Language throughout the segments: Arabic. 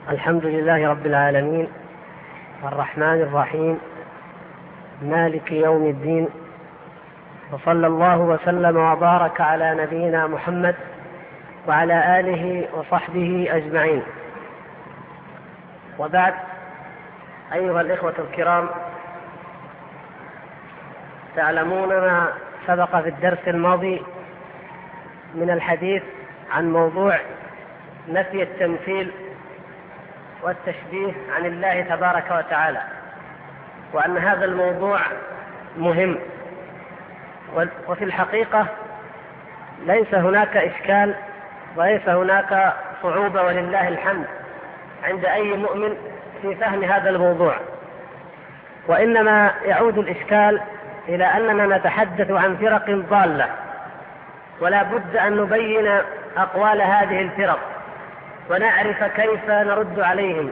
الحمد لله رب العالمين الرحمن الرحيم مالك يوم الدين، وصلى الله وسلم وبارك على نبينا محمد وعلى آله وصحبه أجمعين. وبعد، أيها الإخوة الكرام، تعلمون ما سبق في الدرس الماضي من الحديث عن موضوع نفي التمثيل والتشبيه عن الله تبارك وتعالى، وأن هذا الموضوع مهم. وفي الحقيقة ليس هناك إشكال وليس هناك صعوبة، ولله الحمد، عند أي مؤمن في فهم هذا الموضوع، وإنما يعود الإشكال إلى أننا نتحدث عن فرق ضالة، ولا بد أن نبين أقوال هذه الفرق ونعرف كيف نرد عليهم،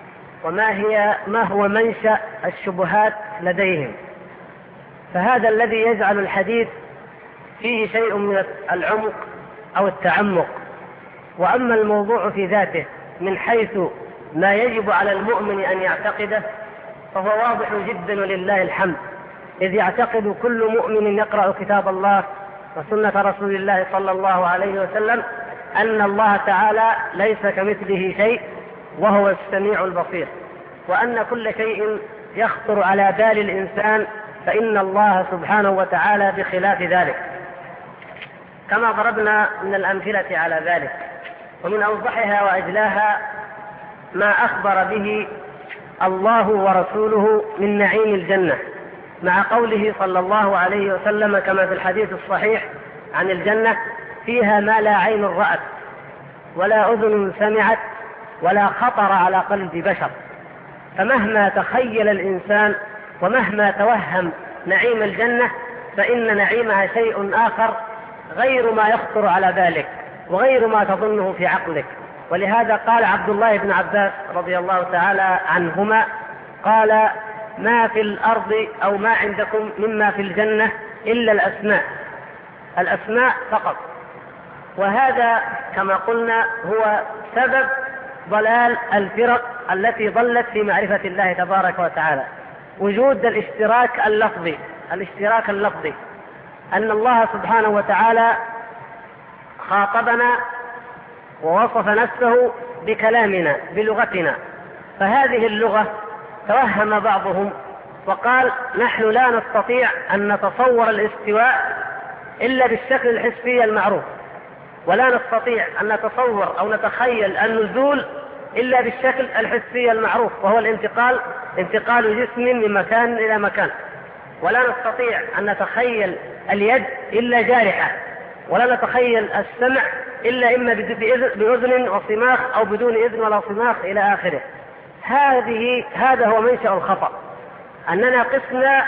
ما هو منشأ الشبهات لديهم. فهذا الذي يجعل الحديث فيه شيء من العمق أو التعمق. وأما الموضوع في ذاته من حيث ما يجب على المؤمن أن يعتقده فهو واضح جدا ولله الحمد، إذ يعتقد كل مؤمن يقرأ كتاب الله وسنة رسول الله صلى الله عليه وسلم أن الله تعالى ليس كمثله شيء وهو السميع البصير، وأن كل شيء يخطر على بال الإنسان فإن الله سبحانه وتعالى بخلاف ذلك، كما ضربنا من الأمثلة على ذلك. ومن أوضحها وأجلاها ما أخبر به الله ورسوله من نعيم الجنة، مع قوله صلى الله عليه وسلم كما في الحديث الصحيح عن الجنة: فيها ما لا عين رأت ولا أذن سمعت ولا خطر على قلب بشر. فمهما تخيل الإنسان ومهما توهم نعيم الجنة فإن نعيمها شيء آخر غير ما يخطر على بالك وغير ما تظنه في عقلك. ولهذا قال عبد الله بن عباس رضي الله تعالى عنهما، قال: ما في الأرض أو ما عندكم مما في الجنة إلا الأسماء فقط. وهذا كما قلنا هو سبب ضلال الفرق التي ضلت في معرفة الله تبارك وتعالى، وجود الاشتراك اللفظي، أن الله سبحانه وتعالى خاطبنا ووصف نفسه بكلامنا بلغتنا، فهذه اللغة توهم بعضهم وقال: نحن لا نستطيع أن نتصور الاستواء إلا بالشكل الحسي المعروف، ولا نستطيع أن نتصور أو نتخيل النزول إلا بالشكل الحسي المعروف، وهو انتقال جسم من مكان إلى مكان، ولا نستطيع أن نتخيل اليد إلا جارحة، ولا نتخيل السمع إلا إما بأذن وصماخ أو بدون إذن ولا صماخ إلى آخره. هذا هو منشأ الخطأ، أننا قسنا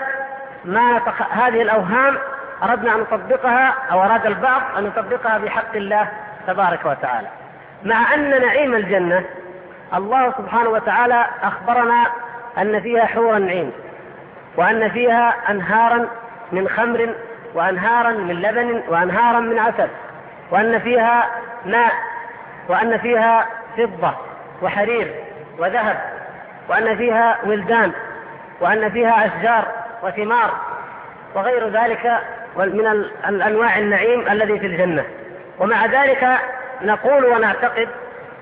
هذه الأوهام أردنا أن نطبقها، أو أراد البعض أن نطبقها بحق الله تبارك وتعالى، مع أن نعيم الجنة الله سبحانه وتعالى أخبرنا أن فيها حورا عين، وأن فيها أنهارا من خمر وأنهارا من لبن وأنهارا من عسل، وأن فيها ماء، وأن فيها فضة وحرير وذهب، وأن فيها ولدان، وأن فيها أشجار وثمار وغير ذلك من الأنواع النعيم الذي في الجنة. ومع ذلك نقول ونعتقد،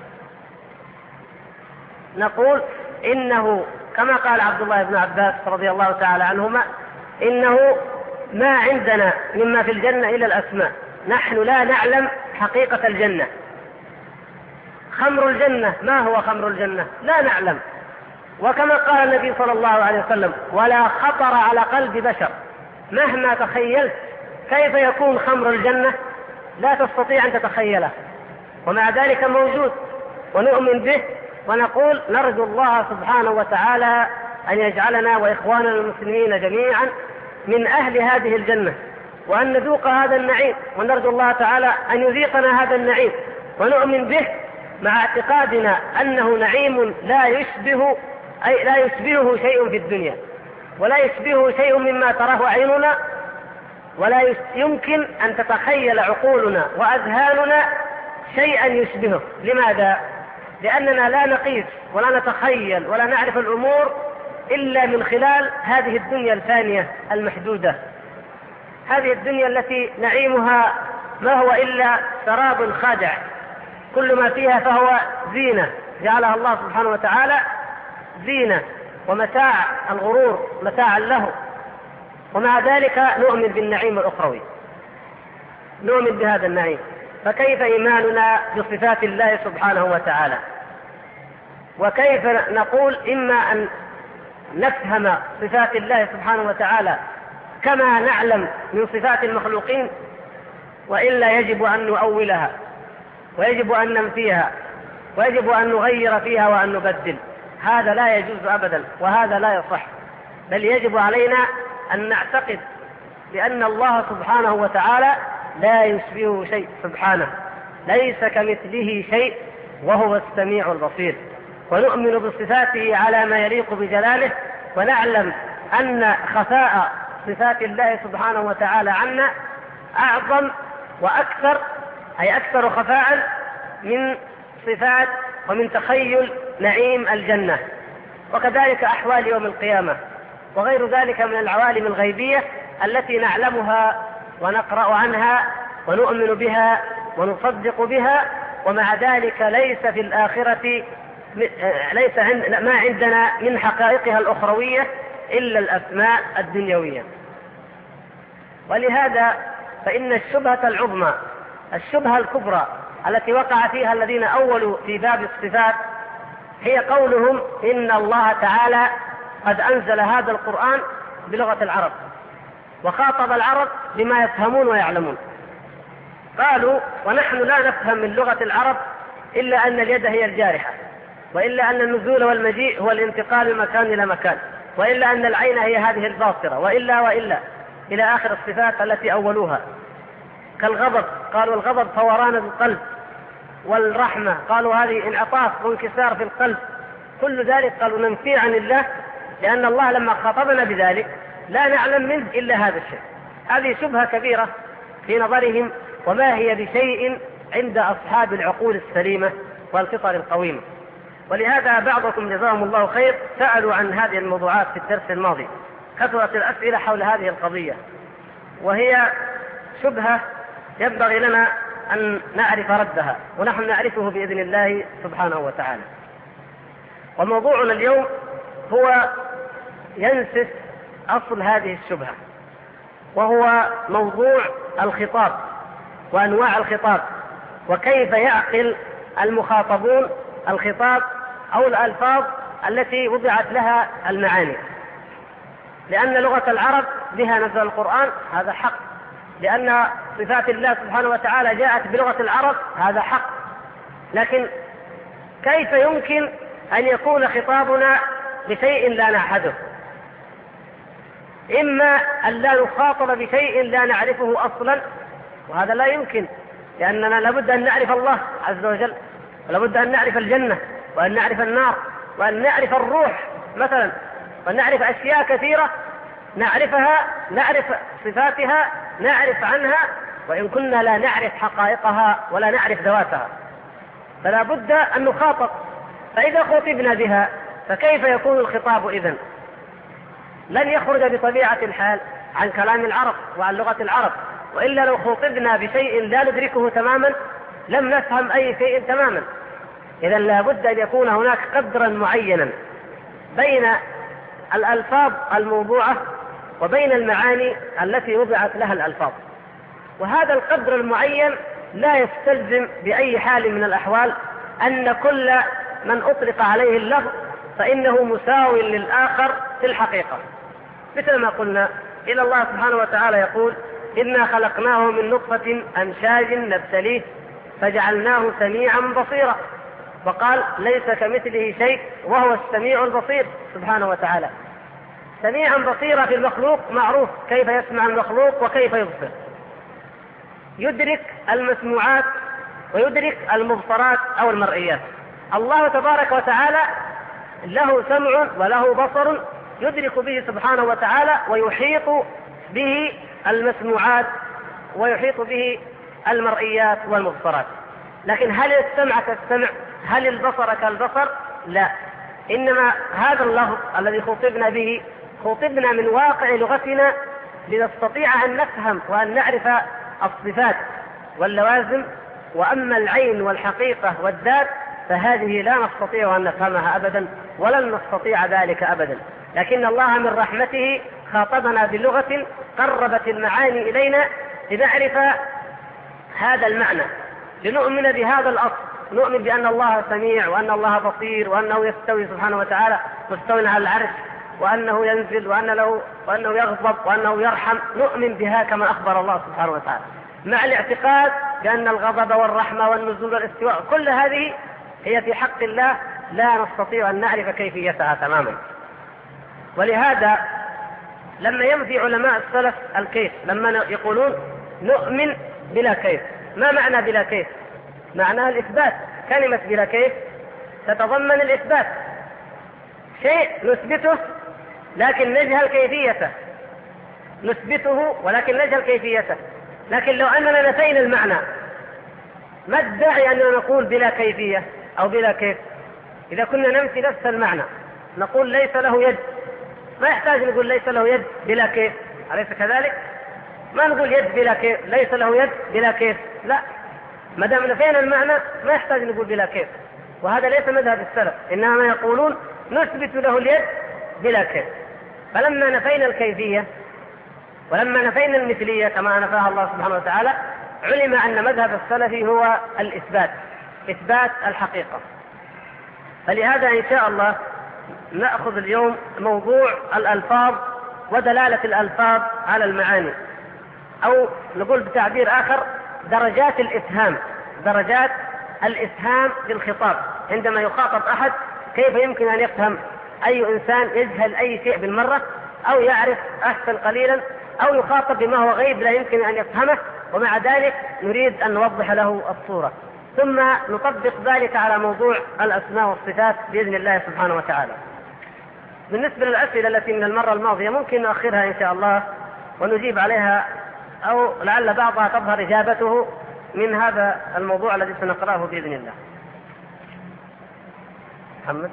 نقول إنه كما قال عبد الله بن عباس رضي الله تعالى عنهما: إنه ما عندنا مما في الجنة إلا الأسماء، نحن لا نعلم حقيقة الجنة. خمر الجنة، ما هو خمر الجنة؟ لا نعلم. وكما قال النبي صلى الله عليه وسلم: ولا خطر على قلب بشر. مهما تخيلت كيف يكون خمر الجنة لا تستطيع أن تتخيله، ومع ذلك موجود ونؤمن به، ونقول نرجو الله سبحانه وتعالى أن يجعلنا وإخواننا المسلمين جميعا من أهل هذه الجنة، وأن نذوق هذا النعيم، ونرجو الله تعالى أن يذيقنا هذا النعيم ونؤمن به، مع اعتقادنا أنه نعيم لا يشبهه شيء في الدنيا، ولا يشبهه شيء مما تراه عيننا، ولا يمكن أن تتخيل عقولنا وأذهاننا شيئا يشبهه. لماذا؟ لأننا لا نقيس ولا نتخيل ولا نعرف الأمور إلا من خلال هذه الدنيا الفانية المحدودة، هذه الدنيا التي نعيمها ما هو إلا سراب خادع، كل ما فيها فهو زينة جعلها الله سبحانه وتعالى زينة ومتاع الغرور، متاعا له، ومع ذلك نؤمن بالنعيم الأخروي، نؤمن بهذا النعيم. فكيف إيماننا بصفات الله سبحانه وتعالى؟ وكيف نقول إما أن نفهم صفات الله سبحانه وتعالى كما نعلم من صفات المخلوقين، وإلا يجب أن نؤولها ويجب أن ننفيها ويجب أن نغير فيها وأن نبدل. هذا لا يجوز أبدا وهذا لا يصح، بل يجب علينا أن نعتقد بأن الله سبحانه وتعالى لا يشبهه شيء سبحانه، ليس كمثله شيء وهو السميع البصير، ونؤمن بصفاته على ما يليق بجلاله، ونعلم أن خفاء صفات الله سبحانه وتعالى عنا أعظم وأكثر، أي أكثر خفاء من صفات ومن تخيل نعيم الجنة، وكذلك أحوال يوم القيامة وغير ذلك من العوالم الغيبية التي نعلمها ونقرأ عنها ونؤمن بها ونصدق بها، ومع ذلك ليس في الآخرة ما عندنا من حقائقها الأخروية إلا الأسماء الدنيوية. ولهذا فإن الشبهة العظمى، الشبهة الكبرى التي وقع فيها الذين أولوا في باب الصفات هي قولهم إن الله تعالى قد أنزل هذا القرآن بلغة العرب وخاطب العرب بما يفهمون ويعلمون. قالوا ونحن لا نفهم من لغة العرب إلا أن اليد هي الجارحة، وإلا أن النزول والمجيء هو الانتقال من مكان إلى مكان، وإلا أن العين هي هذه الباصرة، وإلا إلى آخر الصفات التي أولوها. كالغضب قالوا الغضب فوران القلب، والرحمة قالوا هذه انعطاف وانكسار في القلب. كل ذلك قالوا ننفي عن الله، لأن الله لما خاطبنا بذلك لا نعلم منه إلا هذا الشيء. هذه شبهة كبيرة في نظرهم، وما هي بشيء عند أصحاب العقول السليمة والفطر القويمة. ولهذا بعضكم جزاهم الله خير سألوا عن هذه الموضوعات في الدرس الماضي، كثرت الأسئلة حول هذه القضية، وهي شبهة ينبغي لنا أن نعرف ردها، ونحن نعرفه بإذن الله سبحانه وتعالى. وموضوعنا اليوم هو ينسف أصل هذه الشبهة، وهو موضوع الخطاب وأنواع الخطاب، وكيف يعقل المخاطبون الخطاب أو الألفاظ التي وضعت لها المعاني. لأن لغة العرب بها نزل القرآن، هذا حق، لأن صفات الله سبحانه وتعالى جاءت بلغة العرب، هذا حق. لكن كيف يمكن أن يكون خطابنا بشيء لا نعهده؟ إما أن لا نخاطب بشيء لا نعرفه أصلا، وهذا لا يمكن، لأننا لابد أن نعرف الله عز وجل، ولابد أن نعرف الجنة، وأن نعرف النار، وأن نعرف الروح مثلا، وأن نعرف أشياء كثيرة نعرفها، نعرف صفاتها، نعرف عنها، وإن كنا لا نعرف حقائقها ولا نعرف ذواتها، فلا بد أن نخاطب. فإذا خطبنا بها فكيف يكون الخطاب إذن؟ لن يخرج بطبيعة الحال عن كلام العرب وعن لغة العرب، وإلا لو خطبنا بشيء لا ندركه تماما لم نفهم أي شيء تماما. إذن لا بد أن يكون هناك قدرا معينا بين الألفاظ الموضوعة وبين المعاني التي وضعت لها الألفاظ، وهذا القدر المعين لا يستلزم بأي حال من الأحوال أن كل من أطلق عليه اللفظ فإنه مساو للآخر في الحقيقة. مثل ما قلنا إن الله سبحانه وتعالى يقول إنا خلقناه من نطفة أمشاج نبتليه فجعلناه سميعا بصيرا، وقال ليس كمثله شيء وهو السميع البصير سبحانه وتعالى. سميعا بصيرا في المخلوق معروف كيف يسمع المخلوق وكيف يبصر، يدرك المسموعات ويدرك المبصرات أو المرئيات. الله تبارك وتعالى له سمع وله بصر يدرك به سبحانه وتعالى، ويحيط به المسموعات ويحيط به المرئيات والمبصرات. لكن هل السمع كالسمع؟ هل البصر كالبصر؟ لا، إنما هذا اللفظ الذي خطبنا به خطبنا من واقع لغتنا لنستطيع أن نفهم وأن نعرف الصفات واللوازم. وأما العين والحقيقة والذات فهذه لا نستطيع أن نفهمها أبدا، ولن نستطيع ذلك أبدا. لكن الله من رحمته خاطبنا بلغة قربت المعاني إلينا لنعرف هذا المعنى، لنؤمن بهذا الأصل، نؤمن بأن الله سميع وأن الله بصير وأنه يستوي سبحانه وتعالى مستوى على العرش، وأنه ينزل وأنه يغضب وأنه يرحم، نؤمن بها كما أخبر الله سبحانه وتعالى، مع الاعتقاد بأن الغضب والرحمة والنزول والاستواء كل هذه هي في حق الله لا نستطيع أن نعرف كيفيتها تماما. ولهذا لما ينفي علماء السلف الكيف، لما يقولون نؤمن بلا كيف، ما معنى بلا كيف؟ معناها الإثبات. كلمة بلا كيف تتضمن الإثبات، شيء نثبته لكن نجهل كيفيته، نثبته ولكن نجهل كيفيته. لكن لو أننا نفينا المعنى ما الداعي أننا نقول بلا كيفية أو بلا كيف؟ إذا كنا ننفي نفس المعنى نقول ليس له يد، ما يحتاج نقول ليس له يد بلا كيف، أليس كذلك؟ ما نقول يد بلا كيف، ليس له يد بلا كيف، لا، ما دام نفينا المعنى ما يحتاج نقول بلا كيف. وهذا ليس مذهب السلف، إنما يقولون نثبت له اليد بلا كيف. فلما نفينا الكيفية ولما نفينا المثلية كما نفاها الله سبحانه وتعالى علم أن مذهب السلف هو الإثبات، إثبات الحقيقة. فلهذا إن شاء الله نأخذ اليوم موضوع الألفاظ ودلالة الألفاظ على المعاني، أو نقول بتعبير آخر درجات الإفهام، درجات الإفهام بالخطاب. عندما يخاطب أحد كيف يمكن أن يفهم أي إنسان يجهل أي شيء بالمرة أو يعرف أحسن قليلا، أو يخاطب بما هو غيب لا يمكن أن يفهمه، ومع ذلك نريد أن نوضح له الصورة، ثم نطبق ذلك على موضوع الأسماء والصفات بإذن الله سبحانه وتعالى. بالنسبة للأسئلة التي من المرة الماضية ممكن نؤخرها إن شاء الله ونجيب عليها، أو لعل بعضها تظهر إجابته من هذا الموضوع الذي سنقرأه بإذن الله. محمد.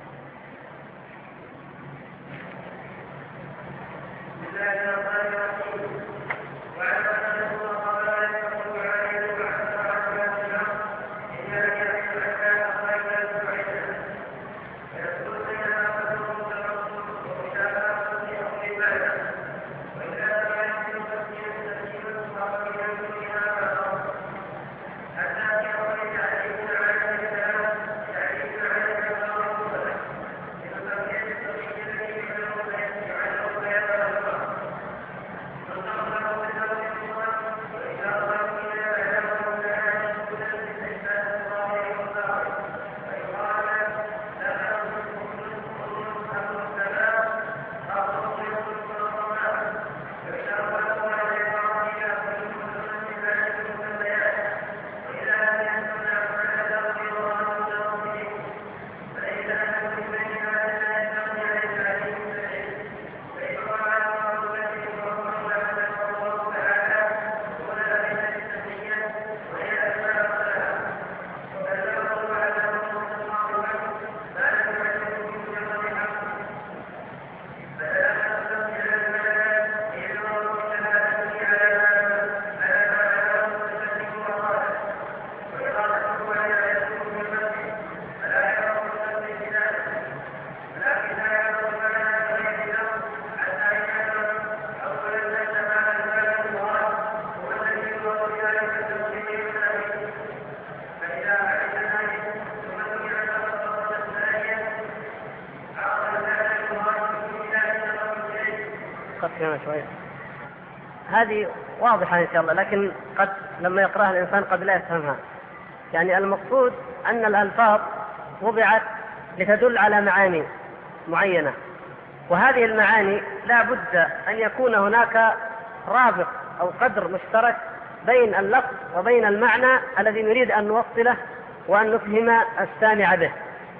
هذه واضحة إن شاء الله، لكن قد لما يقرأها الإنسان قد لا يفهمها. يعني المقصود أن الألفاظ وضعت لتدل على معاني معينة، وهذه المعاني لا بد أن يكون هناك رابط أو قدر مشترك بين اللفظ وبين المعنى الذي نريد أن نوصله وأن نفهم السامع به.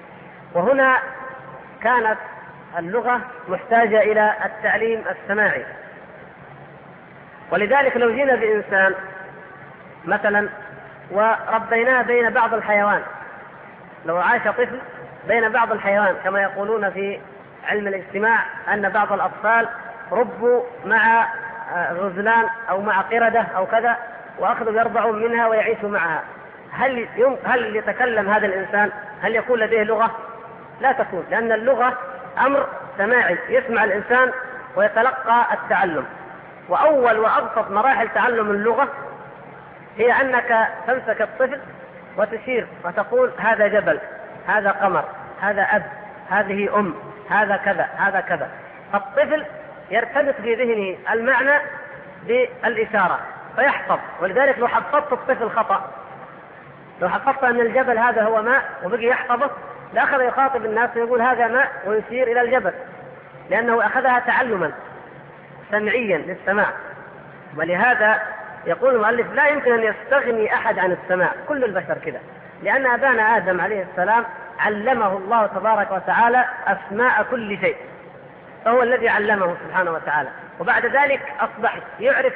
وهنا كانت اللغة محتاجة إلى التعليم السماعي، ولذلك لو جينا بإنسان مثلا وربيناه بين بعض الحيوان لو عاش طفل بين بعض الحيوان، كما يقولون في علم الاجتماع أن بعض الأطفال ربوا مع غزلان أو مع قردة أو كذا، وأخذوا يرضعون منها ويعيشوا معها، هل يتكلم هذا الإنسان؟ هل يكون لديه لغة؟ لا تكون، لأن اللغة أمر سماعي، يسمع الإنسان ويتلقى التعلم. وأول وأبسط مراحل تعلم اللغة هي أنك تمسك الطفل وتشير وتقول هذا جبل، هذا قمر، هذا أب، هذه أم، هذا كذا، هذا كذا. فالطفل يرتبط في ذهنه المعنى بالإشارة فيحفظ. ولذلك لو حفظت الطفل خطأ، لو حفظت أن الجبل هذا هو ماء وبقي يحفظه، لأخذ يخاطب الناس ويقول هذا ماء ويشير إلى الجبل، لأنه أخذها تعلما سمعيا للسماع. ولهذا يقول المؤلف لا يمكن أن يستغني أحد عن السماع، كل البشر كذا، لأن أبانا آدم عليه السلام علمه الله تبارك وتعالى أسماء كل شيء، فهو الذي علمه سبحانه وتعالى. وبعد ذلك أصبح يعرف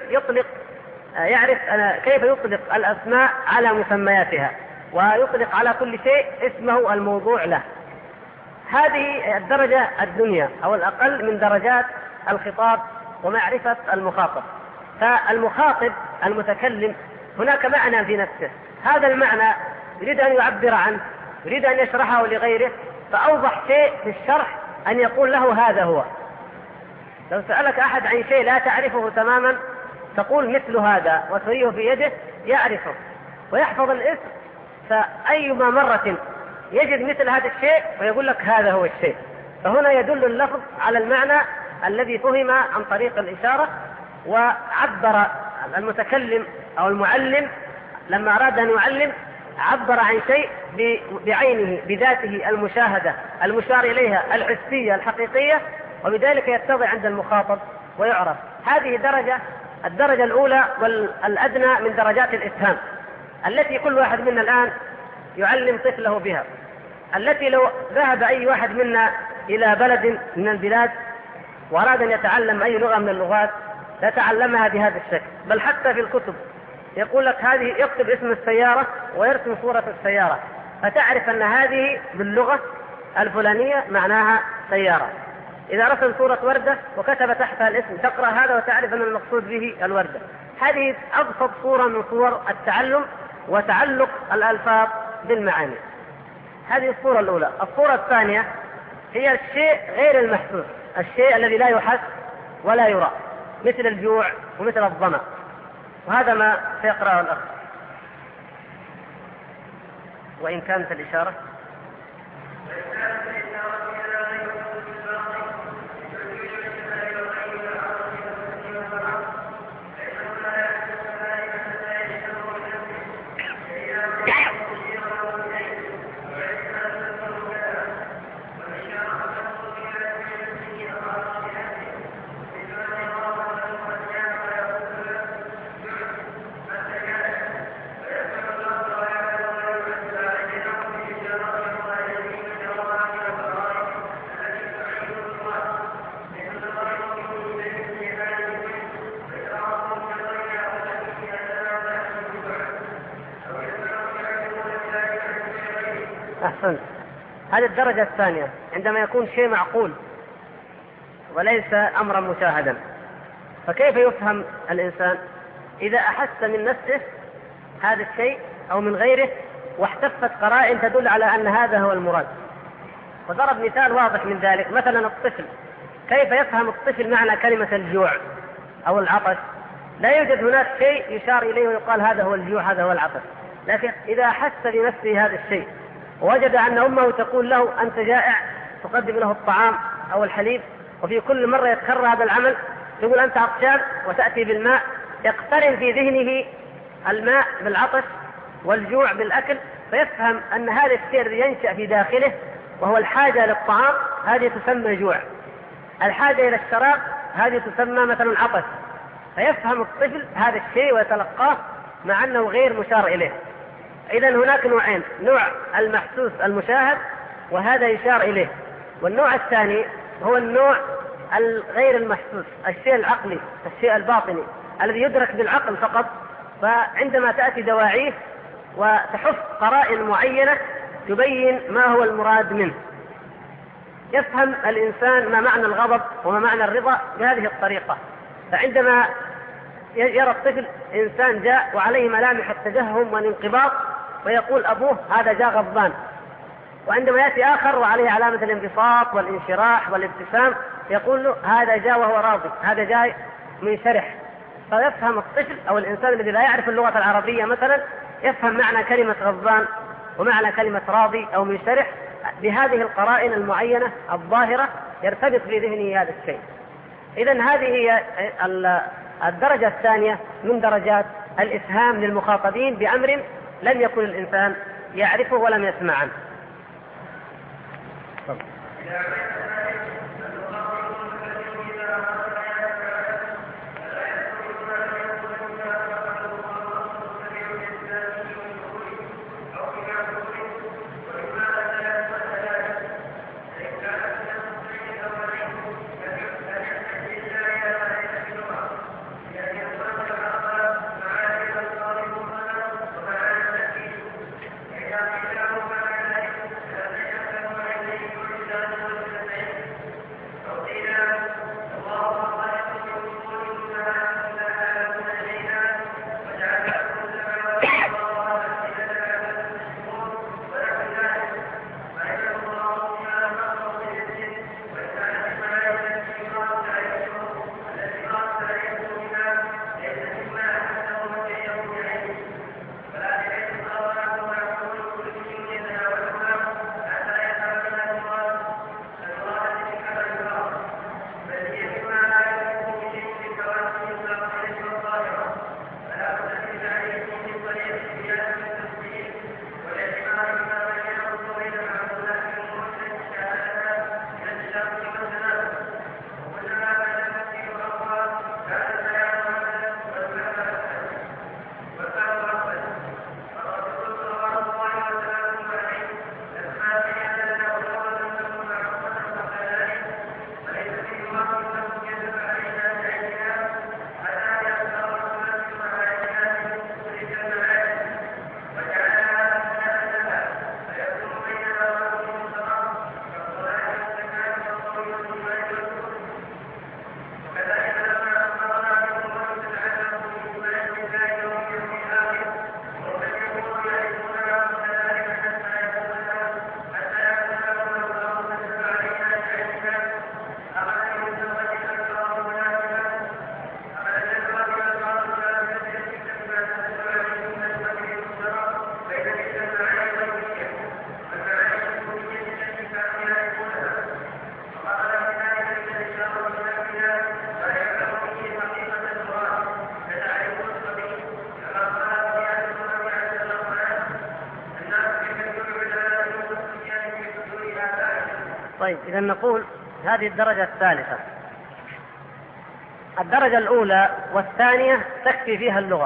كيف يطلق الأسماء على مسمياتها، ويطلق على كل شيء اسمه الموضوع له. هذه الدرجة الدنيا أو الأقل من درجات الخطاب ومعرفة المخاطب. فالمخاطب المتكلم هناك معنى في نفسه، هذا المعنى يريد أن يعبر عنه، يريد أن يشرحه لغيره، فأوضح شيء في الشرح أن يقول له هذا هو. لو سألك أحد عن شيء لا تعرفه تماما تقول مثل هذا وتريه في يده، يعرفه ويحفظ الاسم، فأيما مرة يجد مثل هذا الشيء ويقول لك هذا هو الشيء. فهنا يدل اللفظ على المعنى الذي فهم عن طريق الإشارة. وعبر المتكلم أو المعلم لما أراد أن يعلم عبر عن شيء بعينه بذاته المشاهدة المشار إليها الحسية الحقيقية، وبذلك يتضح عند المخاطب ويعرف. هذه الدرجة الأولى والأدنى من درجات الإفهام التي كل واحد منا الآن يعلم طفله بها، التي لو ذهب أي واحد منا إلى بلد من البلاد وأراد أن يتعلم أي لغة من اللغات لتعلمها بهذا الشكل. بل حتى في الكتب يقول لك هذه، يكتب اسم السيارة ويرسم صورة السيارة، فتعرف أن هذه باللغة الفلانية معناها سيارة. إذا رسم صورة وردة وكتب تحتها الاسم تقرأ هذا وتعرف أن المقصود به الوردة. هذه أبسط صورة من صور التعلم وتعلق الألفاظ بالمعاني. هذه الصورة الأولى. الصورة الثانية هي الشيء غير المحسوس، الشيء الذي لا يحس ولا يرى، مثل الجوع ومثل الظمأ، وهذا ما سيقرأه الأخ. وإن كانت الإشارة أحسن. هذه الدرجة الثانية عندما يكون شيء معقول وليس أمرا مشاهدا. فكيف يفهم الإنسان؟ إذا أحس من نفسه هذا الشيء أو من غيره واحتفت قرائن تدل على أن هذا هو المراد. وضرب مثال واضح من ذلك، مثلا الطفل، كيف يفهم الطفل معنى كلمة الجوع أو العطش؟ لا يوجد هناك شيء يشار إليه ويقال هذا هو الجوع هذا هو العطش، لكن إذا أحس بنفسه هذا الشيء ووجد أن أمه تقول له أنت جائع تقدم له الطعام أو الحليب، وفي كل مرة يتكرر هذا العمل يقول أنت عطشان وتأتي بالماء، يقترن في ذهنه الماء بالعطش والجوع بالأكل، فيفهم أن هذا الشيء الذي ينشأ في داخله وهو الحاجة للطعام هذه تسمى جوع، الحاجة إلى الشراب هذه تسمى مثلا عطش. فيفهم الطفل هذا الشيء ويتلقاه مع أنه غير مشار إليه. إذن هناك نوعين، نوع المحسوس المشاهد وهذا يشار إليه، والنوع الثاني هو النوع الغير المحسوس، الشيء العقلي، الشيء الباطني الذي يدرك بالعقل فقط. فعندما تأتي دواعيه وتحف قرائن معينة تبين ما هو المراد منه. يفهم الإنسان ما معنى الغضب وما معنى الرضا بهذه الطريقة. فعندما يرى الطفل إنسان جاء وعليه ملامح التجهم والانقباض ويقول أبوه هذا جاء غضبان، وعندما يأتي آخر وعليه علامة الانبساط والانشراح والابتسام يقول له هذا جاء وهو راضي، هذا جاء منشرح. فيفهم الطفل أو الإنسان الذي لا يعرف اللغة العربية مثلا يفهم معنى كلمة غضبان ومعنى كلمة راضي أو منشرح بهذه القرائن المعينة الظاهرة، يرتبط في ذهنه هذا الشيء. إذن هذه هي الدرجة الثانية من درجات الإفهام للمخاطبين بأمر لم يكن الإنسان يعرفه ولم يسمع عنه. طيب، إذا نقول هذه الدرجة الثالثة. الدرجة الأولى والثانية تكفي فيها اللغة،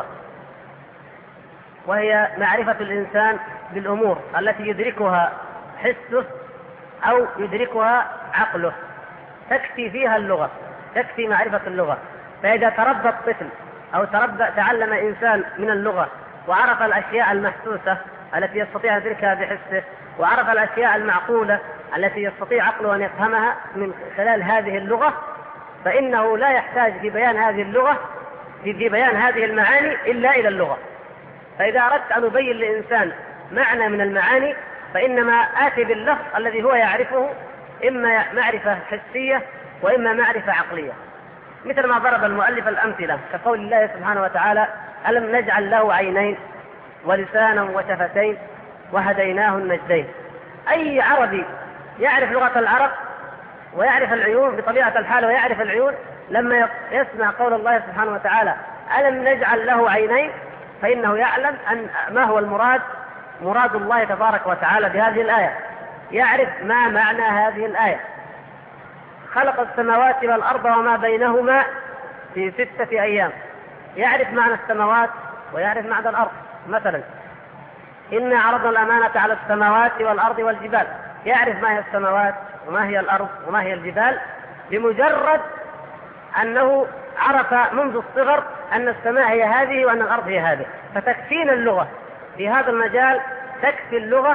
وهي معرفة الإنسان بالأمور التي يدركها حسه أو يدركها عقله، تكفي فيها اللغة، تكفي معرفة اللغة. فإذا تربى الطفل أو تعلم إنسان من اللغة وعرف الأشياء المحسوسة التي يستطيع أن يدركها بحسه، وعرف الأشياء المعقولة التي يستطيع عقله أن يفهمها من خلال هذه اللغة، فإنه لا يحتاج في بيان هذه اللغة في بيان هذه المعاني إلا إلى اللغة. فإذا أردت أن أبين لإنسان معنى من المعاني فإنما آتي باللفظ الذي هو يعرفه، إما معرفة حسية وإما معرفة عقلية، مثل ما ضرب المؤلف الأمثلة كقول الله سبحانه وتعالى: ألم نجعل له عينين ولسانا وشفتين وهديناه النجدين. أي عربي يعرف لغة العرب ويعرف العيون بطبيعة الحال ويعرف العيون، لما يسمع قول الله سبحانه وتعالى ألم نجعل له عينين فإنه يعلم أن ما هو مراد الله تبارك وتعالى بهذه الآية، يعرف ما معنى هذه الآية. خلق السماوات والأرض وما بينهما في 6 أيام، يعرف معنى السماوات ويعرف معنى الأرض. مثلا: إنا عرضنا الأمانة على السماوات والأرض والجبال، يعرف ما هي السماوات وما هي الأرض وما هي الجبال بمجرد أنه عرف منذ الصغر أن السماء هي هذه وأن الأرض هي هذه. فتكفينا اللغة في هذا المجال، تكفي اللغة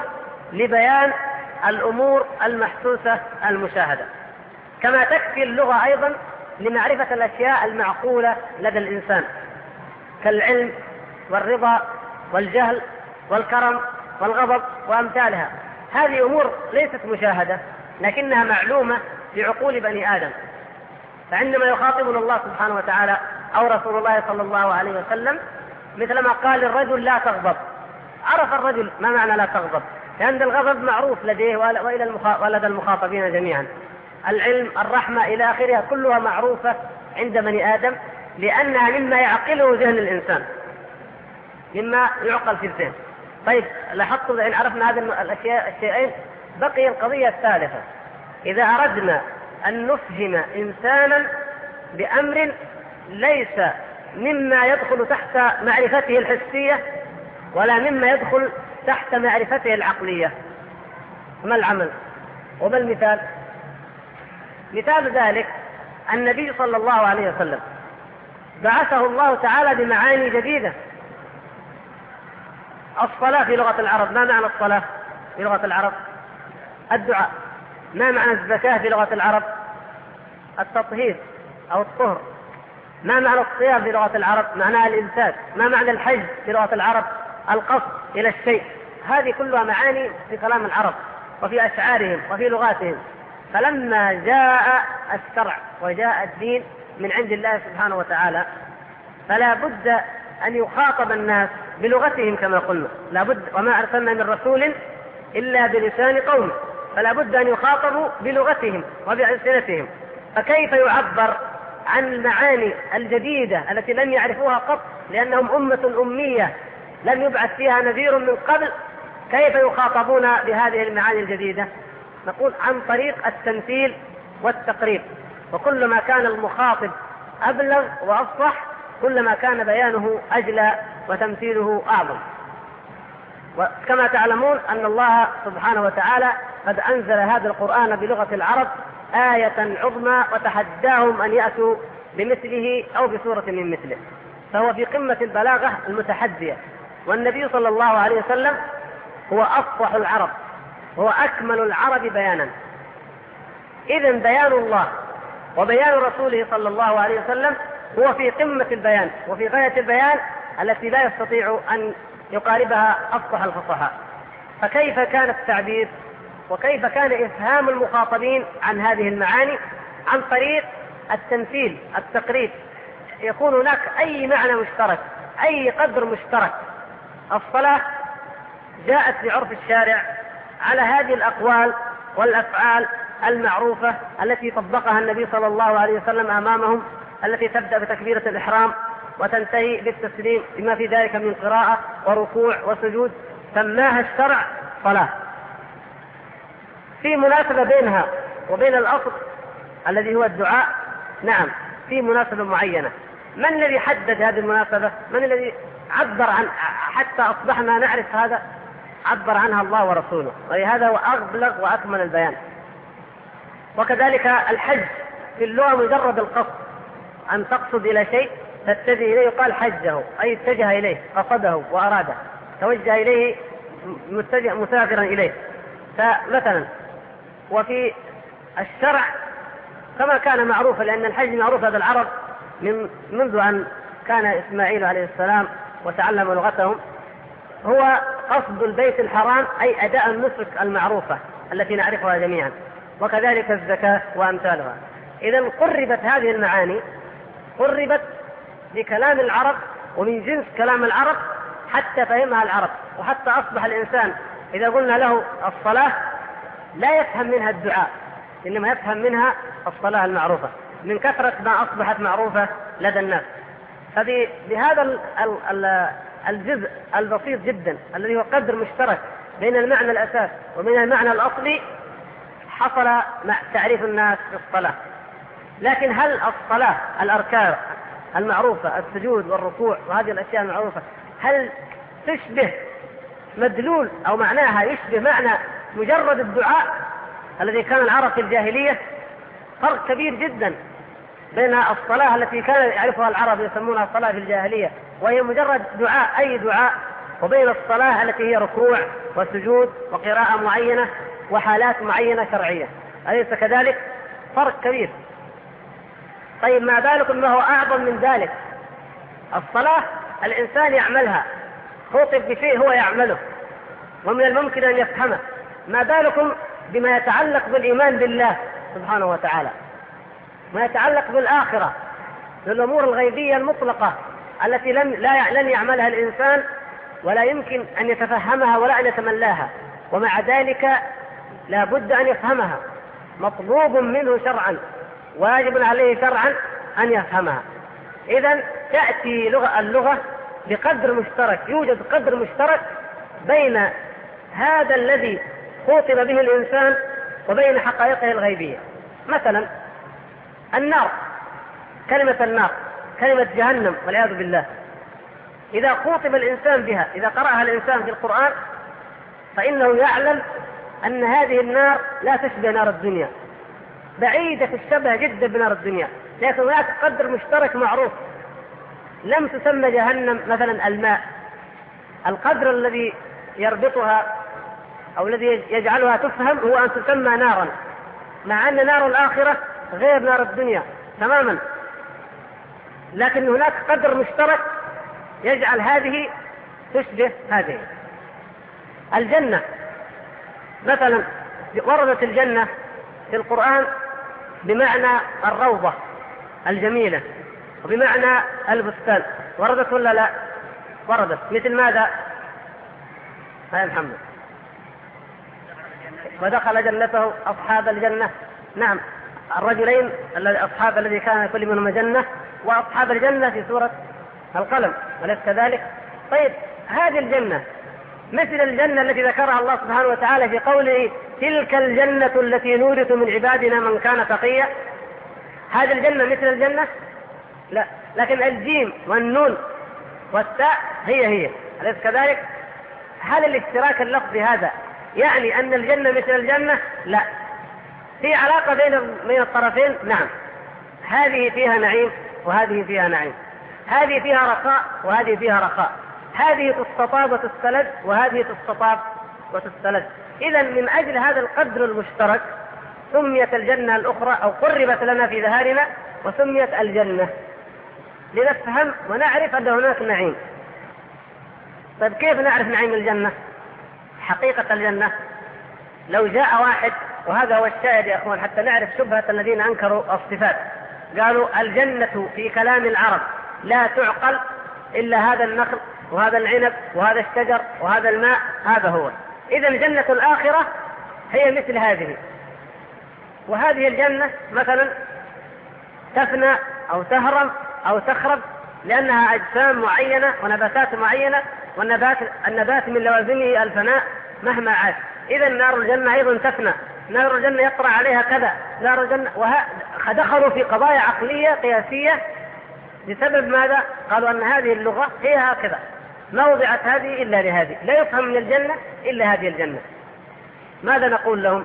لبيان الأمور المحسوسة المشاهدة، كما تكفي اللغة أيضا لمعرفة الأشياء المعقولة لدى الإنسان كالعلم والرضا والجهل والكرم والغضب وأمثالها. هذه أمور ليست مشاهدة لكنها معلومة بعقول بني آدم. فعندما يخاطبنا الله سبحانه وتعالى أو رسول الله صلى الله عليه وسلم مثلما قال الرجل لا تغضب، عرف الرجل ما معنى لا تغضب، لأن الغضب معروف لديه ولدى المخاطبين جميعا. العلم، الرحمة، إلى آخرها كلها معروفة عند بني آدم، لأنها مما يعقله ذهن الإنسان، مما يعقل في الذهن. طيب لاحظتم إن عرفنا هذه الشيئين بقي القضية الثالثة. إذا أردنا أن نفهم إنسانا بأمر ليس مما يدخل تحت معرفته الحسية ولا مما يدخل تحت معرفته العقلية، ما العمل وما المثال؟ مثال ذلك النبي صلى الله عليه وسلم بعثه الله تعالى بمعاني جديدة. الصلاة في لغة العرب، ما معنى الصلاة في لغة العرب؟ الدعاء. ما معنى الزكاة في لغة العرب؟ التطهير أو الطهر. ما معنى الصيام في لغة العرب؟ معناها الإمساك. ما معنى الحج في لغة العرب؟ القصد إلى الشيء. هذه كلها معاني في كلام العرب وفي أشعارهم وفي لغاتهم. فلما جاء الشرع وجاء الدين من عند الله سبحانه وتعالى فلا بد أن يخاطب الناس بلغتهم كما قلنا، لا بد، وما أرسلنا من رسول إلا بلسان قومه، فلا بد أن يخاطبوا بلغتهم وبألسنتهم. فكيف يعبر عن المعاني الجديدة التي لم يعرفوها قط لأنهم أمة أمية لم يبعث فيها نذير من قبل؟ كيف يخاطبون بهذه المعاني الجديدة؟ نقول عن طريق التمثيل والتقريب، وكلما كان المخاطب أبلغ وأفصح كلما كان بيانه أجلى وتمثيله أعظم. وكما تعلمون أن الله سبحانه وتعالى قد أنزل هذا القرآن بلغة العرب آية عظمى وتحداهم أن يأتوا بمثله أو بسورة من مثله، فهو في قمة البلاغة المتحدية. والنبي صلى الله عليه وسلم هو أفصح العرب، هو أكمل العرب بيانا. إذن بيان الله وبيان رسوله صلى الله عليه وسلم هو في قمة البيان وفي غاية البيان التي لا يستطيع أن يقاربها أفصح الفصحاء. فكيف كان التعبير وكيف كان إفهام المخاطبين عن هذه المعاني؟ عن طريق التمثيل، التقريب. يكون هناك أي معنى مشترك، أي قدر مشترك. الصلاة جاءت في عرف الشارع على هذه الأقوال والأفعال المعروفة التي طبقها النبي صلى الله عليه وسلم أمامهم، التي تبدأ بتكبيرة الإحرام وتنتهي بالتسليم بما في ذلك من قراءة وركوع وسجود، سماها الشرع صلاة. في مناسبة بينها وبين الأصل الذي هو الدعاء، نعم في مناسبة معينة. من الذي حدد هذه المناسبة؟ من الذي عبر عن حتى أصبحنا نعرف هذا؟ عبر عنها الله ورسوله، ولهذا هو أبلغ وأكمل البيان. وكذلك الحج في اللغة مجرد القصد، أن تقصد إلى شيء تتجه إليه يقال حجه، أي اتجه إليه، قصده وأراده، توجه إليه، مسافرا إليه. فمثلا وفي الشرع كما كان معروفا، لأن الحج معروف لدى العرب منذ أن كان إسماعيل عليه السلام وتعلم لغتهم، هو قصد البيت الحرام، أي أداء النسك المعروفة التي نعرفها جميعا، وكذلك الزكاة وأمثالها. إذا قربت هذه المعاني، قربت بكلام العرب ومن جنس كلام العرب حتى فهمها العرب، وحتى أصبح الإنسان إذا قلنا له الصلاة لا يفهم منها الدعاء، إنما يفهم منها الصلاة المعروفة من كثرة ما أصبحت معروفة لدى الناس. فبهذا الجزء البسيط جدا الذي هو قدر مشترك بين المعنى الأساس وبين المعنى الأصلي حصل مع تعريف الناس بالصلاة. لكن هل الصلاة الأركان المعروفة، السجود والركوع وهذه الأشياء المعروفة، هل تشبه مدلول أو معناها يشبه معنى مجرد الدعاء الذي كان العرب في الجاهلية؟ فرق كبير جدا بين الصلاة التي كان يعرفها العرب يسمونها الصلاة في الجاهلية، وهي مجرد دعاء، أي دعاء وبين الصلاة التي هي ركوع وسجود وقراءة معينة وحالات معينة شرعية، أليس كذلك؟ فرق كبير. طيب ما بالكم ما هو أعظم من ذلك؟ الصلاة الإنسان يعملها، خطب بشيء هو يعمله ومن الممكن أن يفهمه، ما بالكم بما يتعلق بالإيمان بالله سبحانه وتعالى، ما يتعلق بالآخرة، بالأمور الغيبية المطلقة التي لن يعملها الإنسان ولا يمكن أن يتفهمها ولا أن يتملاها، ومع ذلك لا بد أن يفهمها، مطلوب منه شرعا، واجب عليه شرعا أن يفهمها. إذن تأتي اللغة بقدر مشترك، يوجد قدر مشترك بين هذا الذي خاطب به الإنسان وبين حقائقه الغيبية. مثلا النار، كلمة النار، كلمة جهنم والعياذ بالله، إذا خاطب الإنسان بها، إذا قرأها الإنسان في القرآن فإنه يعلم أن هذه النار لا تشبه نار الدنيا، بعيدة الشبه جدا بنار الدنيا، لكن هناك قدر مشترك معروف. لم تسمى جهنم مثلا الماء، القدر الذي يربطها أو الذي يجعلها تفهم هو أن تسمى نارا، مع أن نار الآخرة غير نار الدنيا تماما، لكن هناك قدر مشترك يجعل هذه تشبه هذه. الجنة مثلا، وردت الجنة في القرآن بمعنى الروضة الجميلة وبمعنى البستان، وردت ولا لا؟ وردت. مثل ماذا؟ يا محمد، ودخل جنته أصحاب الجنة، نعم، الرجلين أصحاب الذي كان كل منهم جنة، وأصحاب الجنة في سورة القلم، أليس كذلك؟ طيب هذه الجنة مثل الجنة التي ذكرها الله سبحانه وتعالى في قوله تلك الجنة التي نورث من عبادنا من كان تقيا. هذه الجنة مثل الجنة؟ لا، لكن الجيم والنون والتاء هي أليس كذلك؟ هل الاشتراك اللفظي هذا يعني أن الجنة مثل الجنة؟ لا، في علاقة بين الطرفين، نعم، هذه فيها نعيم وهذه فيها نعيم، هذه فيها رخاء وهذه فيها رخاء، هذه تستطاب وتستلذ وهذه تستطاب وتستلذ. إذا من أجل هذا القدر المشترك سميت الجنة الأخرى أو قربت لنا في ذهاننا وسميت الجنة، لنفهم ونعرف أن هناك نعيم. طيب كيف نعرف نعيم الجنة؟ حقيقة الجنة، لو جاء واحد، وهذا هو الشاهد يا أخوان حتى نعرف شبهة الذين أنكروا الصفات، قالوا الجنة في كلام العرب لا تعقل إلا هذا النخل وهذا العنب وهذا الشجر وهذا الماء، هذا هو. إذا جنة الآخرة هي مثل هذه، وهذه الجنة مثلا تفنى أو تهرم أو تخرب لأنها أجسام معينة ونباتات معينة، والنبات من لوازمه الفناء مهما عاش. إذا نار الجنة أيضا تفنى، نار الجنة يطرأ عليها كذا، نار الجنة، دخلوا في قضايا عقلية قياسية بسبب ماذا؟ قالوا أن هذه اللغة هي هكذا، ما وضعت هذه إلا لهذه، لا يفهم من الجنة إلا هذه الجنة. ماذا نقول لهم؟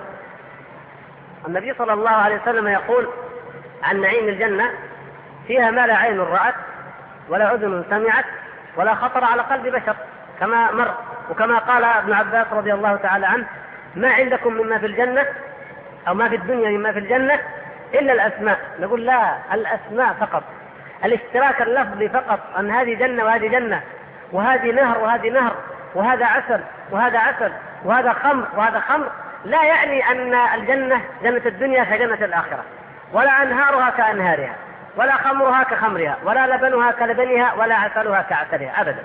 النبي صلى الله عليه وسلم يقول عن نعيم الجنة فيها ما لا عين رأت ولا أذن سمعت ولا خطر على قلب بشر، كما مر، وكما قال ابن عباس رضي الله تعالى عنه ما عندكم مما في الجنة أو ما في الدنيا مما في الجنة إلا الأسماء. نقول لا، الأسماء فقط، الاشتراك اللفظي فقط، أن هذه جنة وهذه جنة، وهذه نهر وهذه نهر، وهذا عسل وهذا عسل، وهذا خمر وهذا خمر، لا يعني أن الجنة جنة الدنيا كجنة الآخرة، ولا أنهارها كأنهارها، ولا خمرها كخمرها، ولا لبنها كلبنها، ولا عسلها كعسلها أبدا.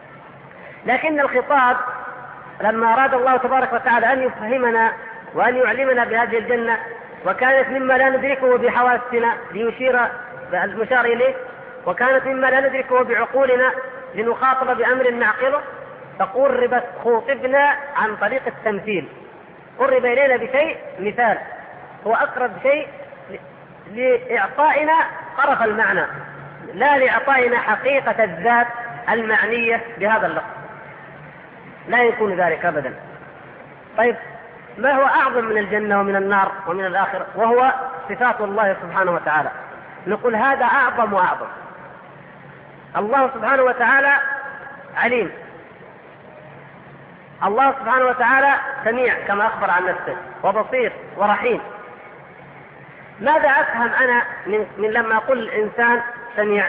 لكن الخطاب لما أراد الله تبارك وتعالى أن يفهمنا وأن يعلمنا بهذه الجنة، وكانت مما لا ندركه بحواسنا ليشير المشار إليه، وكانت مما لا ندركه بعقولنا لنخاطب بأمر نعقله، فقربت خوطبنا عن طريق التمثيل، قرب إلينا بشيء مثال هو أقرب شيء لإعطائنا طرف المعنى، لا لإعطائنا حقيقة الذات المعنية بهذا اللفظ، لا يكون ذلك أبدا. طيب ما هو أعظم من الجنة ومن النار ومن الآخرة؟ وهو صفات الله سبحانه وتعالى. نقول هذا أعظم وأعظم. الله سبحانه وتعالى عليم، الله سبحانه وتعالى سميع كما أخبر عن نفسه، وبصير ورحيم. ماذا أفهم أنا من لما أقول الإنسان سميع؟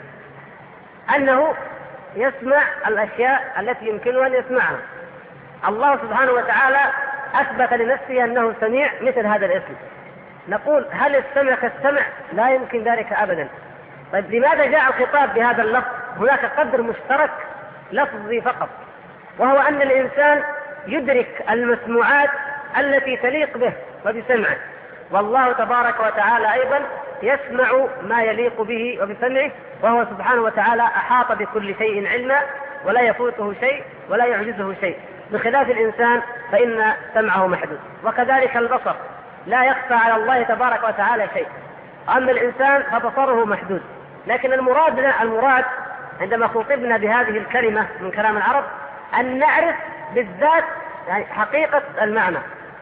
أنه يسمع الأشياء التي يمكنه أن يسمعها. الله سبحانه وتعالى أثبت لنفسه أنه سميع مثل هذا الاسم. نقول هل السمع كالسمع؟ لا يمكن ذلك أبدا. طيب لماذا جاء الخطاب بهذا اللفظ؟ هناك قدر مشترك لفظي فقط، وهو أن الإنسان يدرك المسموعات التي تليق به وبسمعه، والله تبارك وتعالى أيضا يسمع ما يليق به وبسمعه، وهو سبحانه وتعالى أحاط بكل شيء علما ولا يفوته شيء ولا يعجزه شيء، بخلاف الإنسان فإن سمعه محدود. وكذلك البصر لا يخفى على الله تبارك وتعالى شيء، أما الإنسان فبصره محدود. لكن المراد عندما خطبنا بهذه الكلمة من كلام العرب أن نعرف بالذات يعني حقيقة المعنى،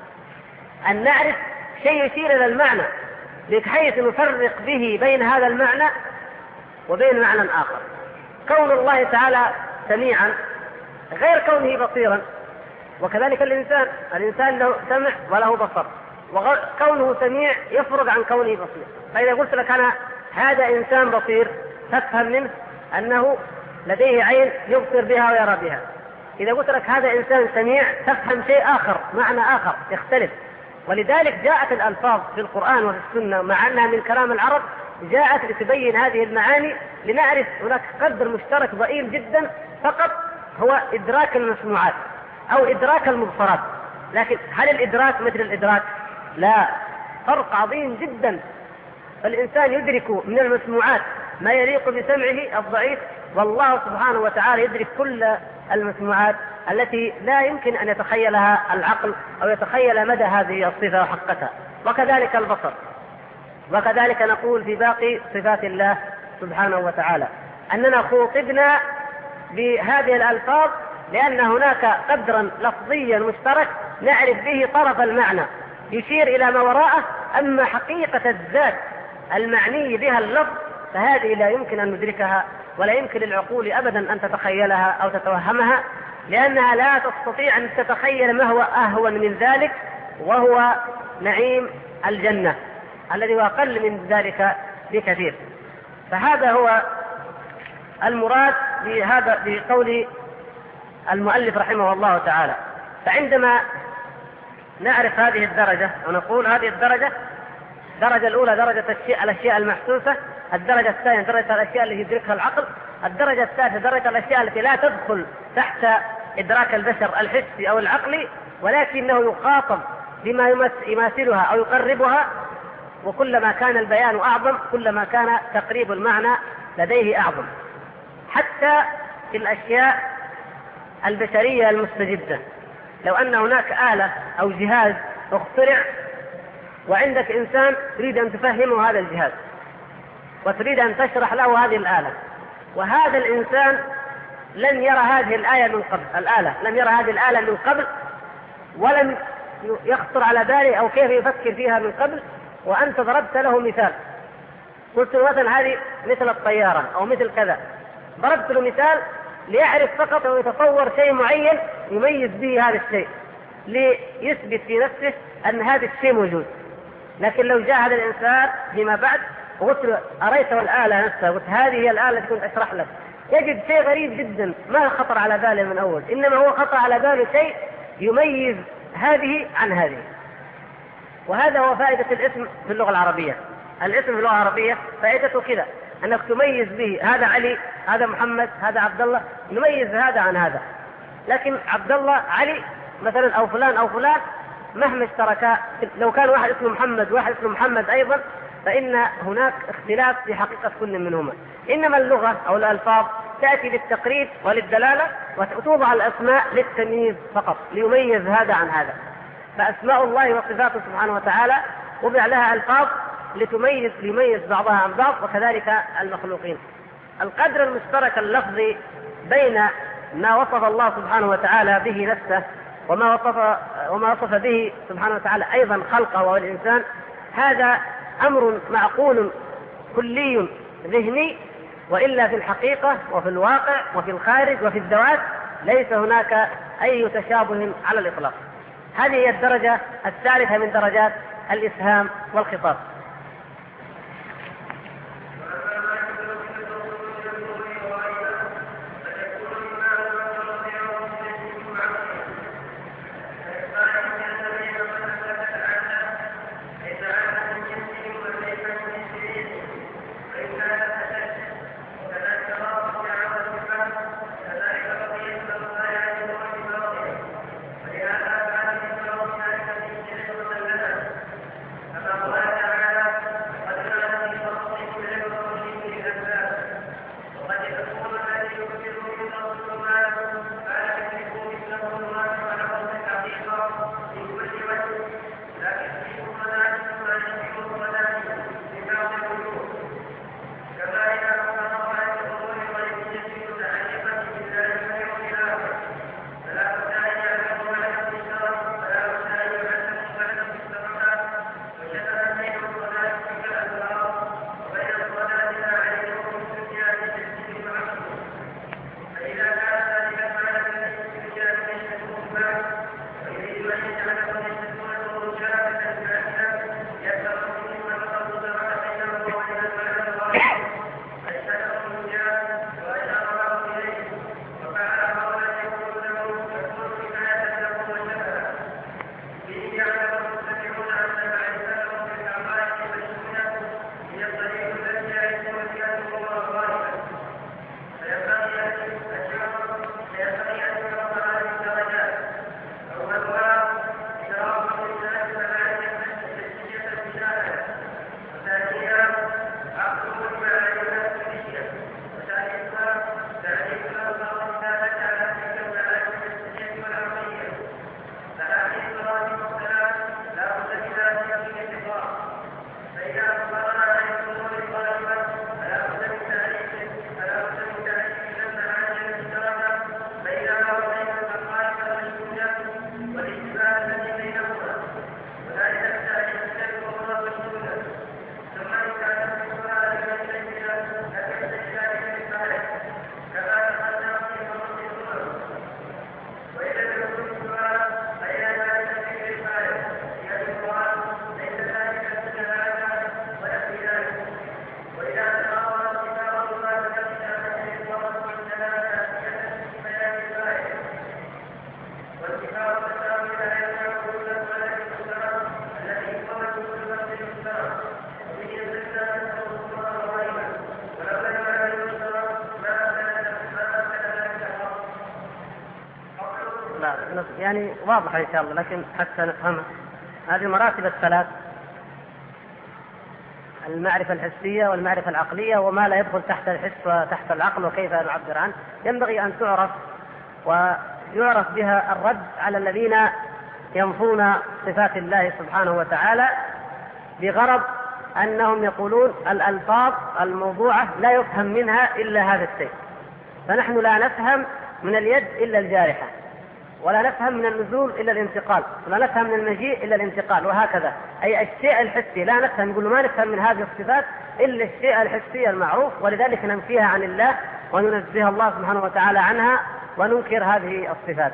أن نعرف شيء يشير إلى المعنى بحيث نفرق به بين هذا المعنى وبين معنى آخر. كون الله تعالى سميعا غير كونه بصيرا، وكذلك الإنسان له سمع وله بصر، وكونه سميع يفرق عن كونه بصير. فإذا قلت لك أنا هذا إنسان بصير تفهم منه أنه لديه عين يبصر بها ويرى بها. إذا قلت لك هذا إنسان سميع تفهم شيء آخر، معنى آخر يختلف. ولذلك جاءت الألفاظ في القرآن وفي السنة مع أنها من كلام العرب جاءت لتبين هذه المعاني، لنعرف هناك قدر مشترك ضئيل جدا فقط هو إدراك المسموعات أو إدراك المبصرات. لكن هل الإدراك مثل الإدراك؟ لا، فرق عظيم جدا. فالإنسان يدرك من المسموعات ما يليق بسمعه الضعيف، والله سبحانه وتعالى يدرك كل المسموعات التي لا يمكن أن يتخيلها العقل أو يتخيل مدى هذه الصفة وحقتها. وكذلك البصر. وكذلك نقول في باقي صفات الله سبحانه وتعالى أننا خوطبنا بهذه الألفاظ لأن هناك قدرا لفظيا مشترك نعرف به طرف المعنى يشير إلى ما وراءه. أما حقيقة الذات المعني بها اللفظ فهذه لا يمكن أن ندركها، ولا يمكن للعقول أبدا أن تتخيلها أو تتوهمها، لأنها لا تستطيع أن تتخيل ما هو أهون من ذلك، وهو نعيم الجنة الذي هو أقل من ذلك بكثير. فهذا هو المراد بقول المؤلف رحمه الله تعالى. فعندما نعرف هذه الدرجة ونقول هذه الدرجة الأولى درجة الأشياء المحسوسة، الدرجة الثانية درجة الأشياء التي يدركها العقل، الدرجة الثالثة درجة الأشياء التي لا تدخل تحت إدراك البشر الحسي أو العقلي، ولكنه يخاطب بما يماثلها أو يقربها. وكلما كان البيان أعظم كلما كان تقريب المعنى لديه أعظم. حتى في الأشياء البشرية المستجدة، لو أن هناك آلة أو جهاز اخترع وعندك إنسان تريد أن تفهمه هذا الجهاز وتريد أن تشرح له هذه الآلة، وهذا الإنسان لم يرى هذه الآلة لم يرى هذه الآلة من قبل، ولم يخطر على باله أو كيف يفكر فيها من قبل، وأنت ضربت له مثال، قلت له مثلا هذه مثل الطيارة أو مثل كذا، ضربت له مثال ليعرف فقط أو يتصور شيء معين يميز به هذا الشيء، ليثبت في نفسه أن هذا الشيء موجود. لكن لو جاء هذا الإنسان فيما بعد وقلت له أريته الآلة نفسها، قلت هذه هي الآلة التي كنت أشرح لك، يجد شيء غريب جدا ما خطر على باله من أول، إنما هو خطر على باله شيء يميز هذه عن هذه. وهذا هو فائدة الاسم في اللغة العربية. الاسم في اللغة العربية فائدته كذا، أنك تميز به هذا علي، هذا محمد، هذا عبد الله، نميز هذا عن هذا. لكن عبد الله علي مثلا أو فلان أو فلان مهما اشتركا، لو كان واحد اسمه محمد وواحد اسمه محمد أيضا، فإن هناك اختلاف في حقيقة كل منهما. إنما اللغة أو الألفاظ تأتي للتقريب وللدلالة، وتوضع الأسماء للتمييز فقط ليميز هذا عن هذا. فأسماء الله وصفاته سبحانه وتعالى وضع لها ألفاظ ليميز بعضها عن بعض، وكذلك المخلوقين. القدر المشترك اللفظي بين ما وصف الله سبحانه وتعالى به نفسه وما وصف به سبحانه وتعالى أيضا خلقه والإنسان، هذا أمر معقول كلي ذهني، وإلا في الحقيقة وفي الواقع وفي الخارج وفي الذوات ليس هناك أي تشابه على الإطلاق. هذه هي الدرجة الثالثة من درجات الإفهام والخطاب. يعني واضحة إن شاء الله، لكن حتى نفهمها. هذه المراتب الثلاث: المعرفة الحسية والمعرفة العقلية وما لا يدخل تحت الحس وتحت العقل وكيف نعبر عنه، ينبغي أن تعرف ويعرف بها الرد على الذين ينفون صفات الله سبحانه وتعالى بغرض أنهم يقولون الألفاظ الموضوعة لا يفهم منها إلا هذا الشيء، فنحن لا نفهم من اليد إلا الجارحة، ولا نفهم من النزول إلا الانتقال، ولا نفهم من المجيء إلا الانتقال، وهكذا. أي الشيء الحسي لا نفهم، يقولوا ما نفهم من هذه الصفات إلا الشيء الحسي المعروف، ولذلك ننفيها عن الله وننزه الله سبحانه وتعالى عنها وننكر هذه الصفات.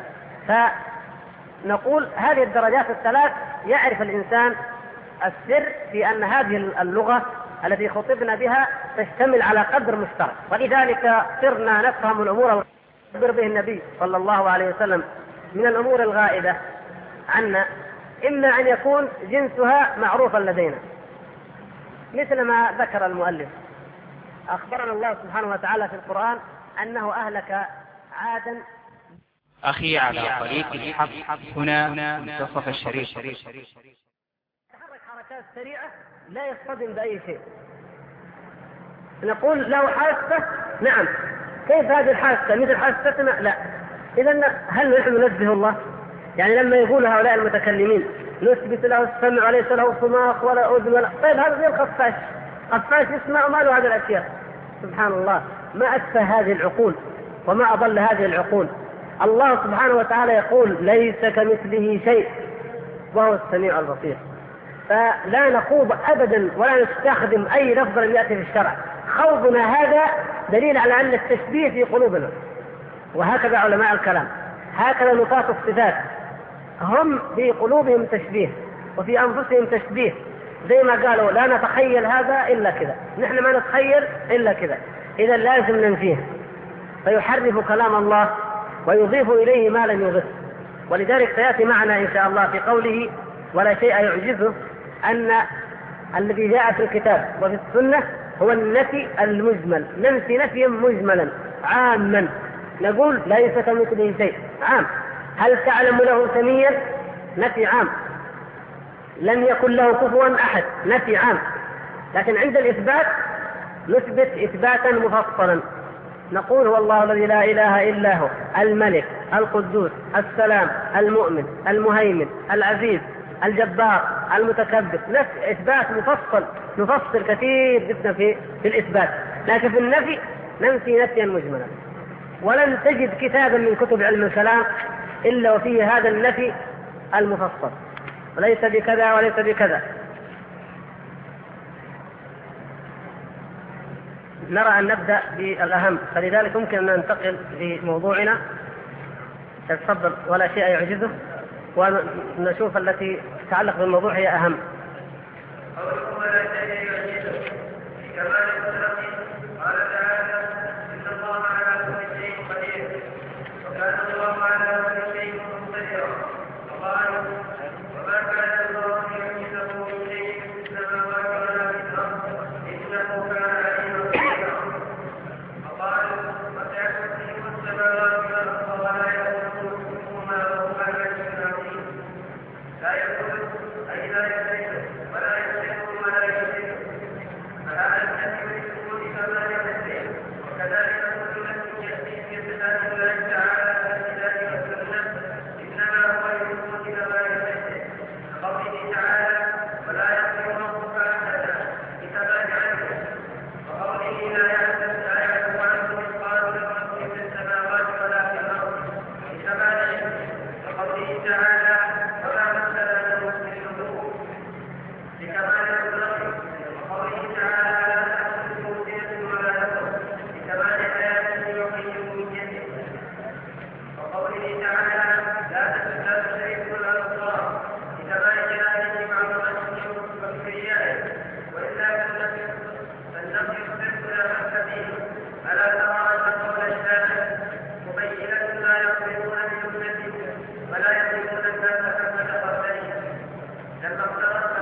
فنقول هذه الدرجات الثلاث يعرف الإنسان السر في أن هذه اللغة التي خطبنا بها تشتمل على قدر مشترك، ولذلك صرنا نفهم الأمور يخبر به النبي صلى الله عليه وسلم من الأمور الغائبة عنا، إما أن يكون جنسها معروفا لدينا، مثل ما ذكر المؤلف. أخبرنا الله سبحانه وتعالى في القرآن أنه أهلك عادا. أخي على طريق الحق هنا منتصف الشريف. تحرك حركات سريعة لا يصطدم بأي شيء. نقول له حاسة، نعم، كيف هذه الحاسة مثل حاستنا؟ لا. إذن هل نحن ننزه الله؟ يعني لما يقول هؤلاء المتكلمين نثبت له السمع وليس له صماخ ولا أذن ولا، طيب هذا زي الخفاش، خفاش يسمع وما له هذه الأشياء. سبحان الله، ما أتفه هذه العقول وما أضل هذه العقول. الله سبحانه وتعالى يقول ليس كمثله شيء وهو السميع البصير. فلا نخوض أبدا ولا نستخدم أي لفظ لم يأتي في الشرع. خوضنا هذا دليل على أن التشبيه في قلوبنا، وهكذا علماء الكلام. هكذا نفاة الصفات هم في قلوبهم تشبيه وفي أنفسهم تشبيه، زي ما قالوا لا نتخيل هذا إلا كذا، نحن ما نتخيل إلا كذا، إذا لازم ننفيه، فيحرف كلام الله ويضيف إليه ما لم يضف. ولذلك سيأتي معنا إن شاء الله في قوله ولا شيء يعجزه أن الذي جاء في الكتاب وفي السنة هو النفي المجمل، ننفي نفيا مجملا عاما، نقول ليس كمثله شيء عام. هل تعلم له سميا؟ نفي عام. لم يكن له كفوا أحد، نفي عام. لكن عند الإثبات نثبت إثباتا مفصلا، نقول هو الله الذي لا إله إلا هو الملك القدوس السلام المؤمن المهيمن العزيز الجبار المتكبر، نفس إثبات مفصل نفصل كثير جدا في الإثبات. لكن في النفي ننفي نفيا مجملا، ولن تجد كتابا من كتب علم الكلام إلا وفيه هذا النفي المفصل، وليس بكذا وليس بكذا. نرى أن نبدأ بالأهم، فلذلك ممكن أن ننتقل لموضوعنا. تفضل ولا شيء يعجزه، ونشوف التي تتعلق بالموضوع هي أهم. ولا شيء يعجزه كمال الخلق. قال تعالى إن الله على كل شيء قدير وكان الله على كل شيء مقتدرا. وقال وما كان الله ليعجزه من شيء في السماوات ولا في الأرض إنه كان عليما قديرا. وقال وسع كرسيه السماوات والأرض ولا يؤوده وهو العلي العظيم. لا يقول أي لا يدرك ولا يدرك ولا يدرك. فهذا النبي للسجود كما يدرك. وكذلك كل من يأتي في صفات الله تعالى بالكتاب والسنة إنما هو للسجود كما يدرك. كقوله تعالى ولا يغفر ربك أحدا بثبات عنه. وقوله لا يعلم عنه مثقال ذرة في السماوات ولا في الأرض بثبات عنه. وقوله تعالى وما مثل له في النبوة بكمال الخلق. وقوله تعالى لا تأخذه سنة ولا نوم بكمال حياته وقيم من جده. وقوله تعالى لا تدركه الأبصار بكمال جلاله وعظمته وكبريائه. وإلا فالنفي الصدق لا بأس به. ألا ترى أن قول الشاعر مبينة لا يقبلون بجملته ولا يملكون الناس حسب قدره. لما اقترب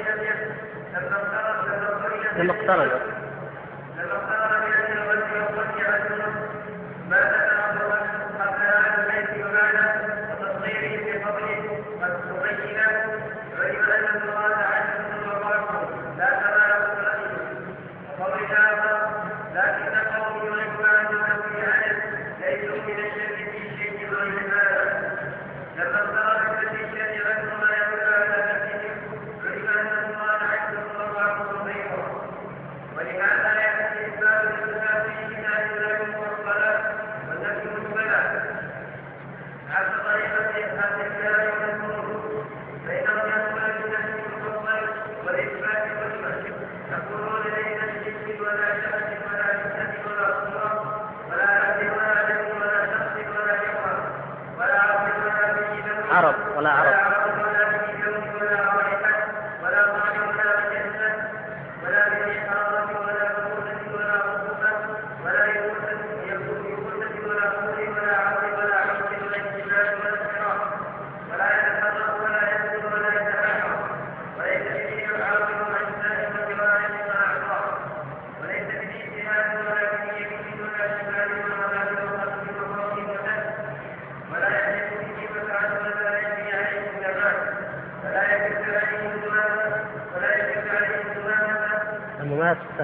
بأن الوجه والوجه عنه ما تتنظر قبل عن البيت ومعنى وتصغيره في قبله قد تبين علم أن الله عز وجل لا تبارك له. وقول آخر لكن قوم يغيب عنه في عدد ليسوا من الشر في شيء غير هذا. لما اقترب في الشر عنه ما يدل على نفسهم علم أن الله عز وجل غيره. ولهذا يأتي إثبات الصفات في كتاب الله والصلاة والنفي والبلاء على طريقة إثبات الكلام والنور، فإنهم يقولون بالنفي المفصل والإثبات والمثل. يقولون ليس بجسم ولا شبه ولا جسد ولا صورة ولا عبد ولا دم ولا شخص ولا يقرأ ولا عرض ولا به عرب ولا عرب ولا به ولا رائحة ولا طعم ولا جسد ولا بالإحارة ولا بطولة ولا رطوبة ولا يبوسة ولا قول ولا عرض ولا عرض ولا اجتماع ولا اضطراب ولا يتفرق ولا يبدو ولا يتبعر. وليس به العرض والأجساد والجوارح والأعضاء. وليس به اجتهاد ولا به يمين ولا شمال ولا بالوقت وفوق وتحت. ولا يحدث به مفعل ولا يجري عليه الزمان ولا يجوز عليه الزمان ولا يجوز عليه الزمان المماسة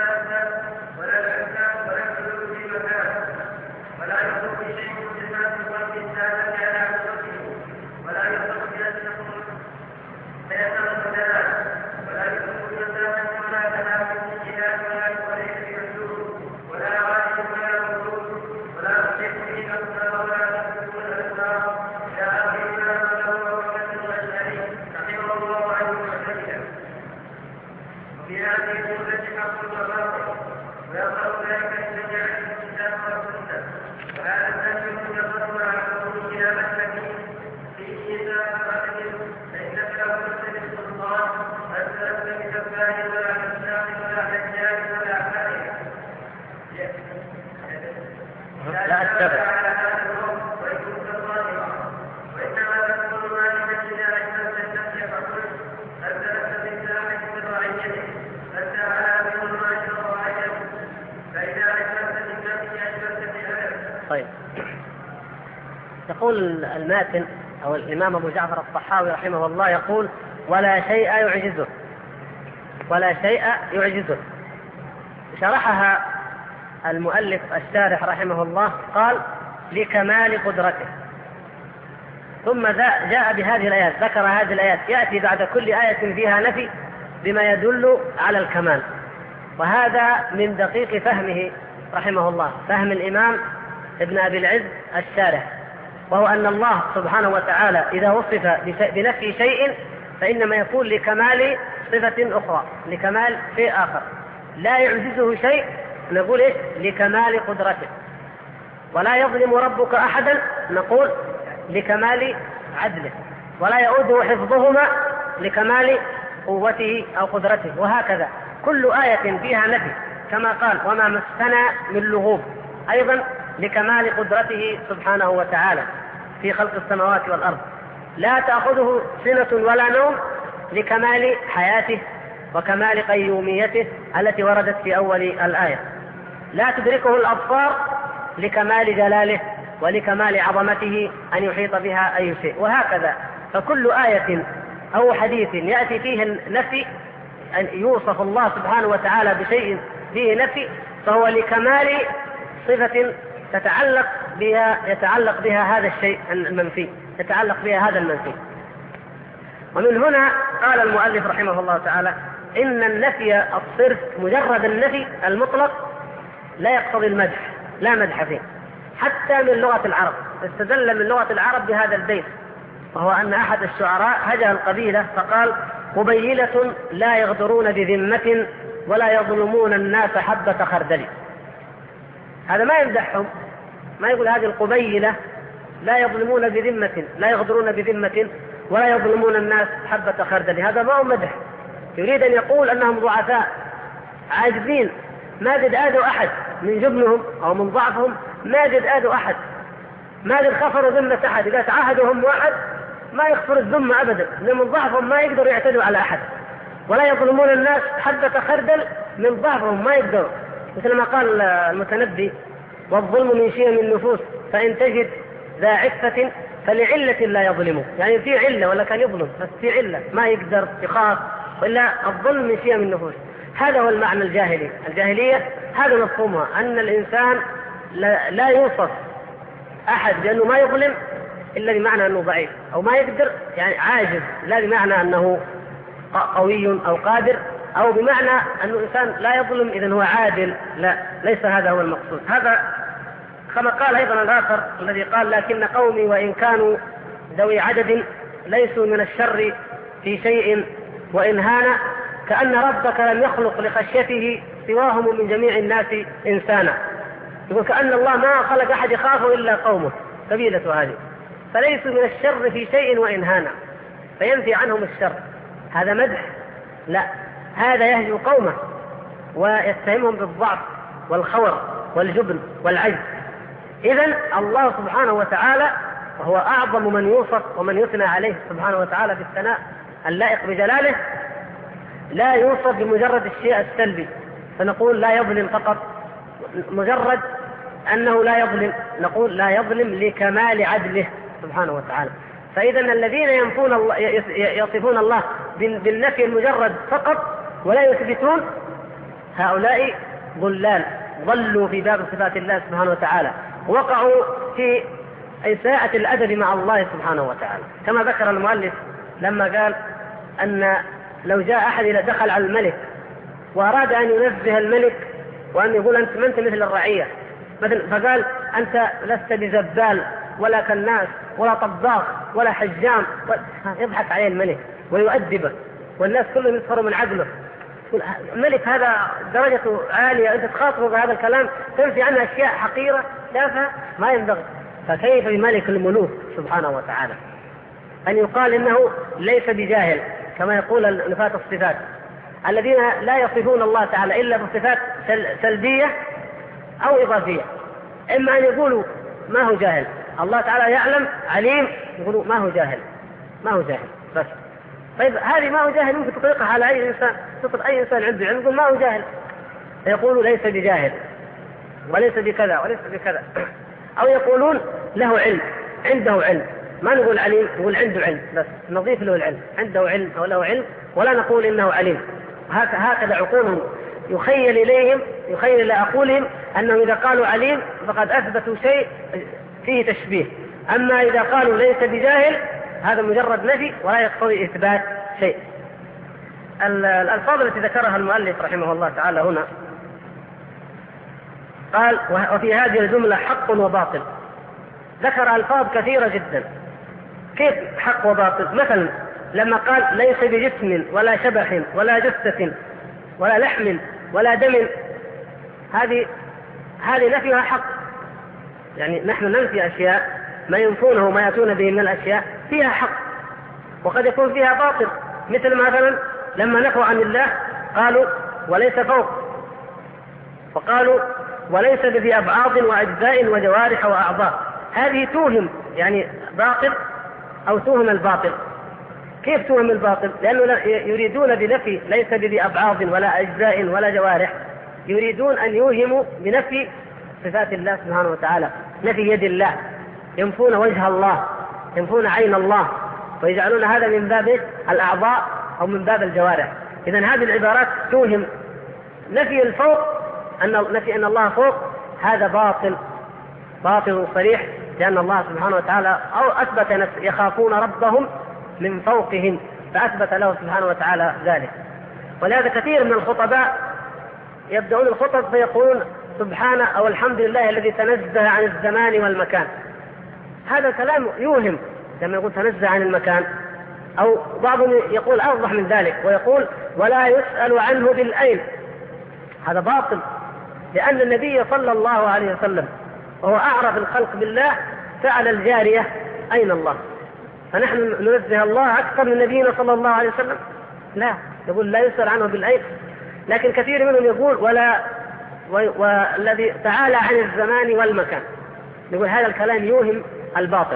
ولا الأحكام ولا الحدود في مكان ولا يخلق شيء من صفات القلب الثابت على عقبته ولا يخلق بأنه فيترك ذلك ولا يخلق مسافة ولا كلام من جهات وليس بمحدود ولا غالب ولا مردود ولا يصيب به أكثر ولا تكون الأسرار إلى آخر ما له وكثر الأشهر رحمه الله عنه وسلم. وفي هذه الجملة حق وباطل ويظهر ذلك لجميع الكتاب والسنة. وهذا النبي مجرد مع كونه طيب، يقول الماتن أو الإمام أبو جعفر الطحاوي رحمه الله يقول: ولا شيء يعجزه، ولا شيء يعجزه. شرحها المؤلف الشارح رحمه الله قال: لكمال قدرته. ثم جاء بهذه الآيات، ذكر هذه الآيات، يأتي بعد كل آية فيها نفي بما يدل على الكمال. وهذا من دقيق فهمه رحمه الله، فهم الإمام ابن أبي العز الشارح، وهو أن الله سبحانه وتعالى إذا وصف بنفي شيء فإنما يكون لكمال صفة أخرى، لكمال شيء آخر. لا يعجزه شيء، نقول إيش؟ لكمال قدرته. ولا يظلم ربك أحدا، نقول لكمال عدله. ولا يؤوده حفظهما، لكمال قوته أو قدرته. وهكذا كل آية فيها نفي، كما قال: وما مسنا من لغوب، أيضا لكمال قدرته سبحانه وتعالى في خلق السماوات والأرض. لا تأخذه سنة ولا نوم، لكمال حياته وكمال قيوميته التي وردت في أول الآية. لا تدركه الأبصار، لكمال جلاله ولكمال عظمته أن يحيط بها أي شيء. وهكذا فكل آية أو حديث يأتي فيه النفي، أن يوصف الله سبحانه وتعالى بشيء فيه نفي، فهو لكمال صفة يتعلق بها هذا الشيء المنفي، يتعلق بها هذا المنفي. ومن هنا قال المؤلف رحمه الله تعالى: إن النفي الصرف، مجرد النفي المطلق، لا يقتضي المدح، لا مدح فيه، حتى من لغة العرب. استدل من لغة العرب بهذا البيت، وهو أن أحد الشعراء هجا القبيلة فقال: قبيلة لا يغدرون بذمة ولا يظلمون الناس حبة خردل. هذا ما يمدحهم، ما يقول هذه القبيلة لا يظلمون بذمة، لا يغدرون بذمة ولا يظلمون الناس حبة خردل. هذا ما هو مدح، يريد أن يقول أنهم ضعفاء عاجزين، ما قد آذوا أحد من جبنهم أو من ضعفهم، ما قد آذوا أحد، ما قد خفروا ذمة أحد. إذا تعاهدهم واحد ما يخفر الذمة أبدا، من ضعفهم ما يقدروا يعتدوا على أحد. ولا يظلمون الناس حبة خردل، من ضعفهم ما يقدروا، مثل ما قال المتنبي: والظلم من شيم النفوس فإن تجد ذا عفة فلعلة لا يظلمه. يعني في علة، ولا كان يظلم بس في علة، ما يقدر يخاف، وإلا الظلم من شيم النفوس. هذا هو المعنى الجاهلي. الجاهلية هذا مفهومها، أن الإنسان لا يوصف أحد بأنه ما يظلم إلا بمعنى أنه ضعيف أو ما يقدر، يعني عاجز، لا بمعنى أنه قوي أو قادر، أو بمعنى أنه إنسان لا يظلم إذن هو عادل. لا، ليس هذا هو المقصود. هذا كما قال أيضا الآخر الذي قال: لكن قومي وإن كانوا ذوي عدد ليسوا من الشر في شيء وإن هان، كأن ربك لم يخلق لخشيته سواهم من جميع الناس إنسانا. يقول كأن الله ما خلق أحد يخافه إلا قومه، قبيلة هذه، فليسوا من الشر في شيء وإن هان، فينفي عنهم الشر. هذا مدح؟ لا، هذا يهجو قومه ويتهمهم بالضعف والخور والجبن والعجز. إذن الله سبحانه وتعالى وهو أعظم من يوصف ومن يثنى عليه سبحانه وتعالى بالثناء اللائق بجلاله، لا يوصف بمجرد الشيء السلبي فنقول لا يظلم فقط، مجرد أنه لا يظلم نقول لا يظلم لكمال عدله سبحانه وتعالى. فإذا الذين يصفون الله بالنفي المجرد فقط ولا يثبتون، هؤلاء ضلال، ضلوا في باب صفات الله سبحانه وتعالى، وقعوا في إساءة الأدب مع الله سبحانه وتعالى، كما ذكر المؤلف لما قال أن لو جاء أحد دخل على الملك وأراد أن ينزه الملك وأن يقول أنت ما أنت مثل الرعية مثل، فقال أنت لست بزبال ولا كناس ولا طباخ ولا حجام، يضحك عليه الملك ويؤدبه والناس كلهم يسخروا من عقله. الملك هذا درجته عالية، أنت تخاطبه بهذا الكلام تنفي عنه أشياء حقيرة تافهة ما ينبغي. فكيف بملك الملوك سبحانه وتعالى أن يقال إنه ليس بجاهل، كما يقول نفاة الصفات الذين لا يصفون الله تعالى إلا بصفات سلبية أو إضافية. إما أن يقولوا ما هو جاهل، الله تعالى يعلم عليم، يقولوا ما هو جاهل، ما هو جاهل بس. طيب هذه ما هو جاهل ممكن تطلقها على أي إنسان، تطلق أي إنسان عنده علم يقول ما هو جاهل، يقولوا ليس بجاهل وليس بكذا وليس بكذا. أو يقولون له علم، عنده علم، ما نقول عليم، نقول عنده علم بس، نضيف له العلم، عنده علم أو له علم، ولا نقول إنه عليم. هكذا عقولهم يخيل إلى عقولهم أنهم إذا قالوا عليم فقد أثبتوا شيء فيه تشبيه، أما إذا قالوا ليس بجاهل هذا مجرد نفي ولا يقتضي إثبات شيء. الألفاظ التي ذكرها المؤلف رحمه الله تعالى هنا قال وفي هذه الجملة حق وباطل، ذكر ألفاظ كثيرة جدا. كيف حق وباطل؟ مثلا لما قال ليس بجسم ولا شبح ولا جثة ولا لحم ولا دم، هذه نفيها حق، يعني نحن ننفي أشياء ما ينفونه وما يأتون به من الأشياء فيها حق، وقد يكون فيها باطل. مثل مثلا لما نفوا عن الله قالوا وليس فوق، وقالوا وليس بذي أبعاض وأجزاء وجوارح وأعضاء، هذه توهم يعني باطل أو توهم الباطل. كيف توهم الباطل؟ لأنه يريدون بنفي ليس بذي أبعاض ولا أجزاء ولا جوارح، يريدون أن يوهموا بنفي صفات الله سبحانه وتعالى، نفي يد الله، ينفون وجه الله، ينفون عين الله، ويجعلون هذا من باب الأعضاء أو من باب الجوارح. إذن هذه العبارات توهم. نفي الفوق، نفي أن الله فوق، هذا باطل صريح، لأن الله سبحانه وتعالى أو أثبت يخافون ربهم من فوقهم، فأثبت له سبحانه وتعالى ذلك. ولهذا كثير من الخطباء يبدأون الخطب فيقولون سبحانه أو الحمد لله الذي تنزه عن الزمان والمكان. هذا الكلام يوهم لما يقول تنزه عن المكان، أو بعضهم يقول أوضح من ذلك ويقول ولا يسأل عنه بالأين، هذا باطل، لأن النبي صلى الله عليه وسلم وهو أعرف الخلق بالله سأل الجارية أين الله، فنحن ننزه الله أكثر من نبينا صلى الله عليه وسلم؟ لا، يقول لا يسأل عنه بالأين. لكن كثير منهم يقول والذي تعالى عن الزمان والمكان، يقول هذا الكلام يوهم الباطل،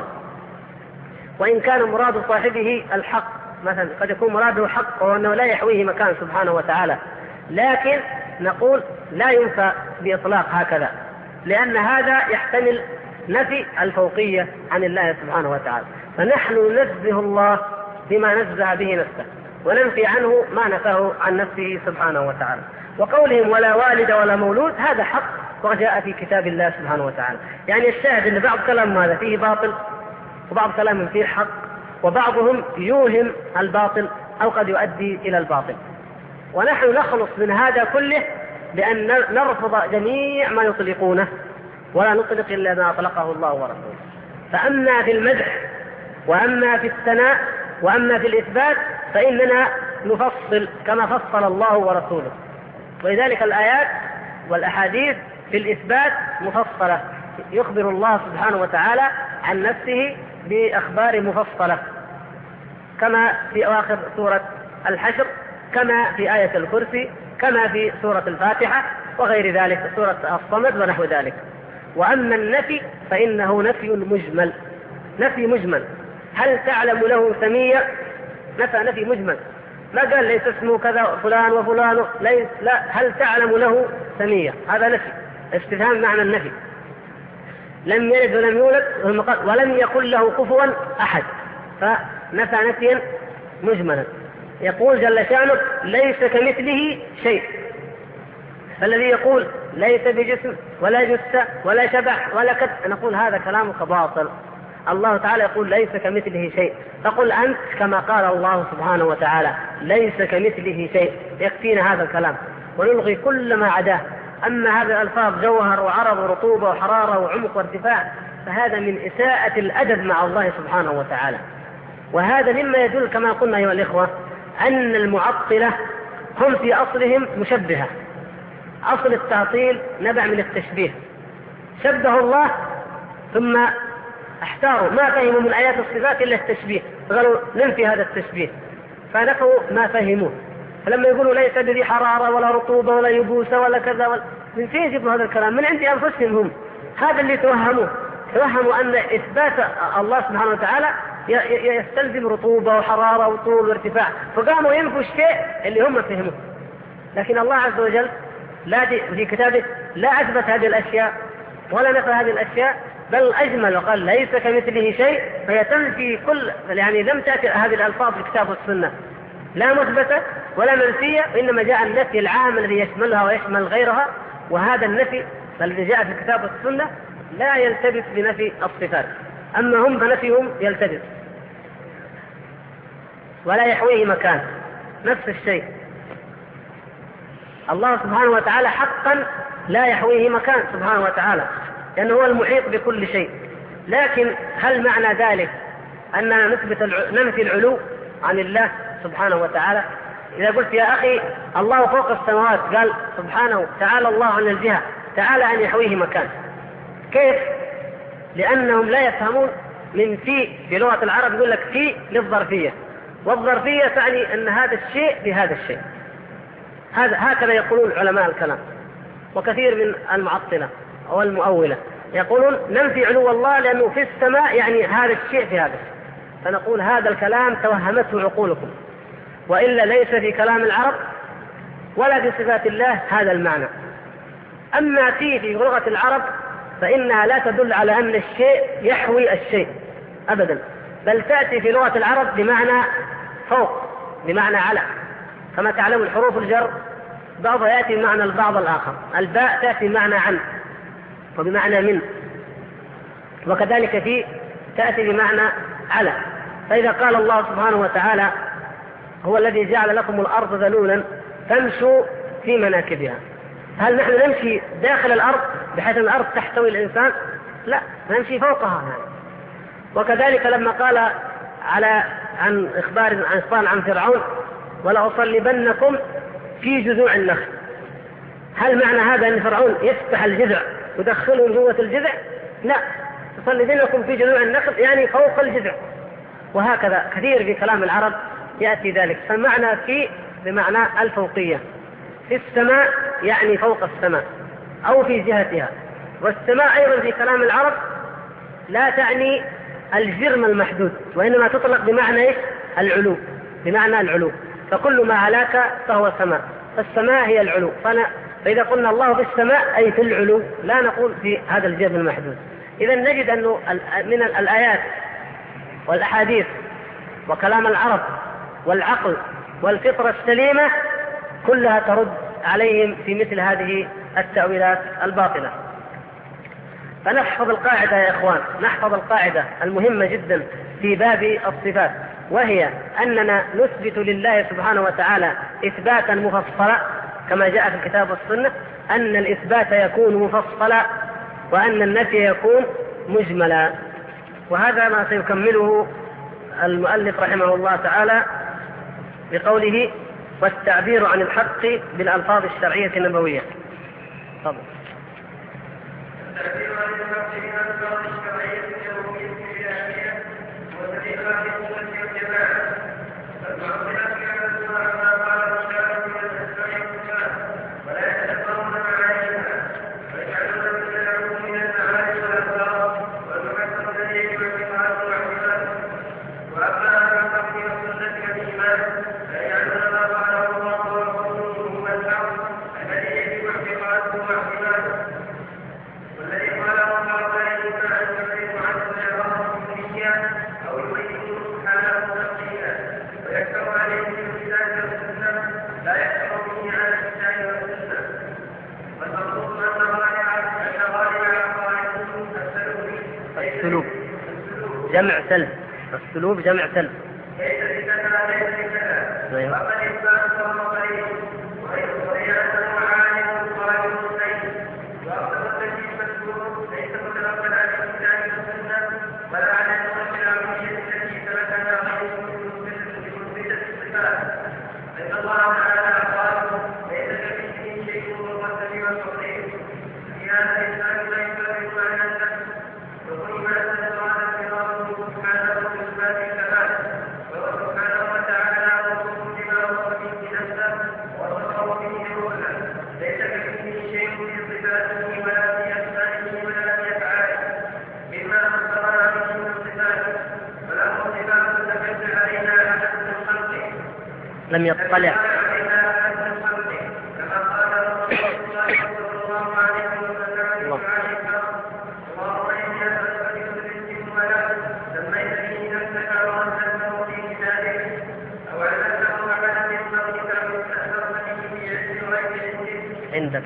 وإن كان مراد صاحبه الحق، مثلا قد يكون مراده حق وأنه لا يحويه مكان سبحانه وتعالى، لكن نقول لا ينفى بإطلاق هكذا، لأن هذا يحتمل نفي الفوقية عن الله سبحانه وتعالى. فنحن ننزه الله بما نزه به نفسه، وننفي عنه ما نفاه عن نفسه سبحانه وتعالى. وقولهم ولا والد ولا مولود هذا حق وجاء في كتاب الله سبحانه وتعالى. يعني الشاهد أن بعض كلام هذا فيه باطل وبعض كلام فيه حق، وبعضهم يوهم الباطل أو قد يؤدي إلى الباطل. ونحن نخلص من هذا كله بأن نرفض جميع ما يطلقونه، ولا نطلق إلا ما أطلقه الله ورسوله. فأما في المدح وأما في الثناء وأما في الإثبات فإننا نفصل كما فصل الله ورسوله، ولذلك الآيات والأحاديث في الإثبات مفصلة، يخبر الله سبحانه وتعالى عن نفسه بأخبار مفصلة، كما في آخر سورة الحشر، كما في آية الكرسي، كما في سورة الفاتحة وغير ذلك، سورة الصمد ونحو ذلك. وأما النفي فإنه نفي مجمل. هل تعلم له سمية؟ نفي مجمل، ما قال ليس اسمه كذا فلان وفلان، لا، هل تعلم له سمية، هذا نفي، استفهام معنى النفي. لم يلد ولم يولد ولم يكن له كفوا أحد، فنفى نفيا مجملا. يقول جل شانه ليس كمثله شيء، فالذي يقول ليس بجسم ولا جثة ولا شبح ولا كذا، نقول هذا كلامك باطل. الله تعالى يقول ليس كمثله شيء، فقل أنت كما قال الله سبحانه وتعالى ليس كمثله شيء، يكفينا هذا الكلام ونلغي كل ما عداه. أما هذه الألفاظ جوهر وعرض ورطوبة وحرارة وعمق وارتفاع فهذا من إساءة الأدب مع الله سبحانه وتعالى. وهذا مما يدل كما قلنا أيها الإخوة أن المعطلة هم في أصلهم مشبهة، أصل التعطيل نبع من التشبيه، شبه الله ثم احتاروا ما فهموا من آيات الصفات إلا التشبيه، قالوا ننفي هذا التشبيه فنفوا ما فهموه. فلما يقولوا ليس بذي حرارة ولا رطوبة ولا يبوسة ولا كذا من فين يجيبوا هذا الكلام؟ من عند أنفسهم هم، هذا اللي توهموا أن إثبات الله سبحانه وتعالى يستلزم رطوبة وحرارة وطول وارتفاع، فقاموا ينفوا الشيء اللي هم فهموه. لكن الله عز وجل لا في كتابه لا أثبت هذه الأشياء ولا نفى هذه الأشياء، بل أجمل وقال ليس كمثله شيء، فهي تنفي كل، يعني لم تأتي هذه الألفاظ في الكتاب والسنة لا مثبتة ولا منفية، وإنما جاء النفي العام الذي يشملها ويشمل غيرها، وهذا النفي الذي جاء في الكتاب والسنة لا يلتبس بنفي الصفات، أما هم فنفيهم يلتبس ولا يحويه مكان. نفس الشيء الله سبحانه وتعالى حقا لا يحويه مكان سبحانه وتعالى، لأنه هو المحيط بكل شيء. لكن هل معنى ذلك أننا ننفي العلو عن الله سبحانه وتعالى؟ إذا قلت يا أخي الله فوق السماوات، قال سبحانه تعالى الله عن الجهة، تعالى أن يحويه مكان، كيف؟ لأنهم لا يفهمون من في لغة العرب يقول لك في للظرفية، والظرفية تعني أن هذا الشيء بهذا الشيء. هكذا يقولون علماء الكلام، وكثير من المعطلة أو المؤولة يقولون ننفي علو الله لأنه في السماء، يعني هذا الشيء في هذا الشيء. فنقول هذا الكلام توهمته عقولكم، وإلا ليس في كلام العرب ولا في صفات الله هذا المعنى. أما في لغة العرب فإنها لا تدل على أن الشيء يحوي الشيء أبدا، بل تأتي في لغة العرب بمعنى فوق، بمعنى على، كما تعلم الحروف الجر بعضها يأتي بمعنى البعض الآخر، الباء تأتي بمعنى عن وبمعنى من، وكذلك في تأتي بمعنى على. فإذا قال الله سبحانه وتعالى هو الذي جعل لكم الأرض ذلولا فامشوا في مناكبها، هل نحن نمشي داخل الأرض بحيث الأرض تحتوي الإنسان؟ لا، نمشي فوقها يعني. وكذلك لما قال عن إخبار عن فرعون ولأصلبنكم في جذوع النخل، هل معنى هذا أن فرعون يفتح الجذع ويدخلهم جوة الجذع؟ لا، يصلبنكم في جذوع النخل يعني فوق الجذع. وهكذا كثير في كلام العرب يأتي ذلك. فمعنى في بمعنى الفوقية، في السماء يعني فوق السماء أو في جهتها. والسماء أيضا في كلام العرب لا تعني الجرم المحدود، وإنما تطلق بمعنى العلو، بمعنى العلو، فكل ما علاك فهو سماء، فالسماء هي العلو. فإذا قلنا الله في السماء أي في العلو، لا نقول في هذا الجرم المحدود. إذا نجد أنه من الآيات والأحاديث وكلام العرب والعقل والفطرة السليمة كلها ترد عليهم في مثل هذه التأويلات الباطلة. فنحفظ القاعدة يا إخوان، نحفظ القاعدة المهمة جدا في باب الصفات، وهي أننا نثبت لله سبحانه وتعالى إثباتا مفصلا كما جاء في الكتاب والسنة، أن الإثبات يكون مفصلا وأن النفي يكون مجملا. وهذا ما سيكمله المؤلف رحمه الله تعالى بقوله والتعبير عن الحق بالألفاظ الشرعية النبوية. طبعا. التعبير عن الحق بالألفاظ الشرعية النبوية الإلهية وتدريبات السنة والجماعة. فالمعطلة كانت ما قال الشارع من الأسماء والصفات ولا يتدبرون معانيها، ويجعلون من العلوم من المعاني والألفاظ والمحسن الذي يجب اعتقاده واعتماده. وأما أهل الحق والسنة والإيمان فيجعلون ما قاله الله ورسوله هو الحق الذي يجب اعتقاده واعتماده، والذي قاله الله عليه عن يعرف عن الإعراض الكلية أو يبينه سبحانه تفصيلا، ويكثر عليه بالكتاب والسنة لا يكثر به على الكتاب والسنة. والمقصود أن غالب عقائدهم السلوك جمع سلب، السلوك جمع سلب ليس بكذا ليس بكذا، وقد إثبات فهو قريب ويأنه عالم قائل سيد، وأفضل التكليف مذكور ليس متلقا عن الكتاب والسنة ولا عن النصوص العقلية التي ثبتها بمثبتة الصفات، فإن الله تعالى قال ليس كمثله شيء وهو السميع البصير. في هذا الإنسان لا يفرق عن النفس، وكل ما استدران انفراده سبحانه بإثبات الكمال، وهو سبحانه وتعالى وصف بما وصف به نفسه وصفه به روحه، ليس كمثله شيء في صفاته ولا في أسمائه ولا في أفعاله مما أخبر عنه من صفاته، وله صفات تكد علينا أحد من خلقه لم يطلع علينا أحد من خلقه، كما قال رسول الله صلى الله عليه وسلم اللهم إني عندك.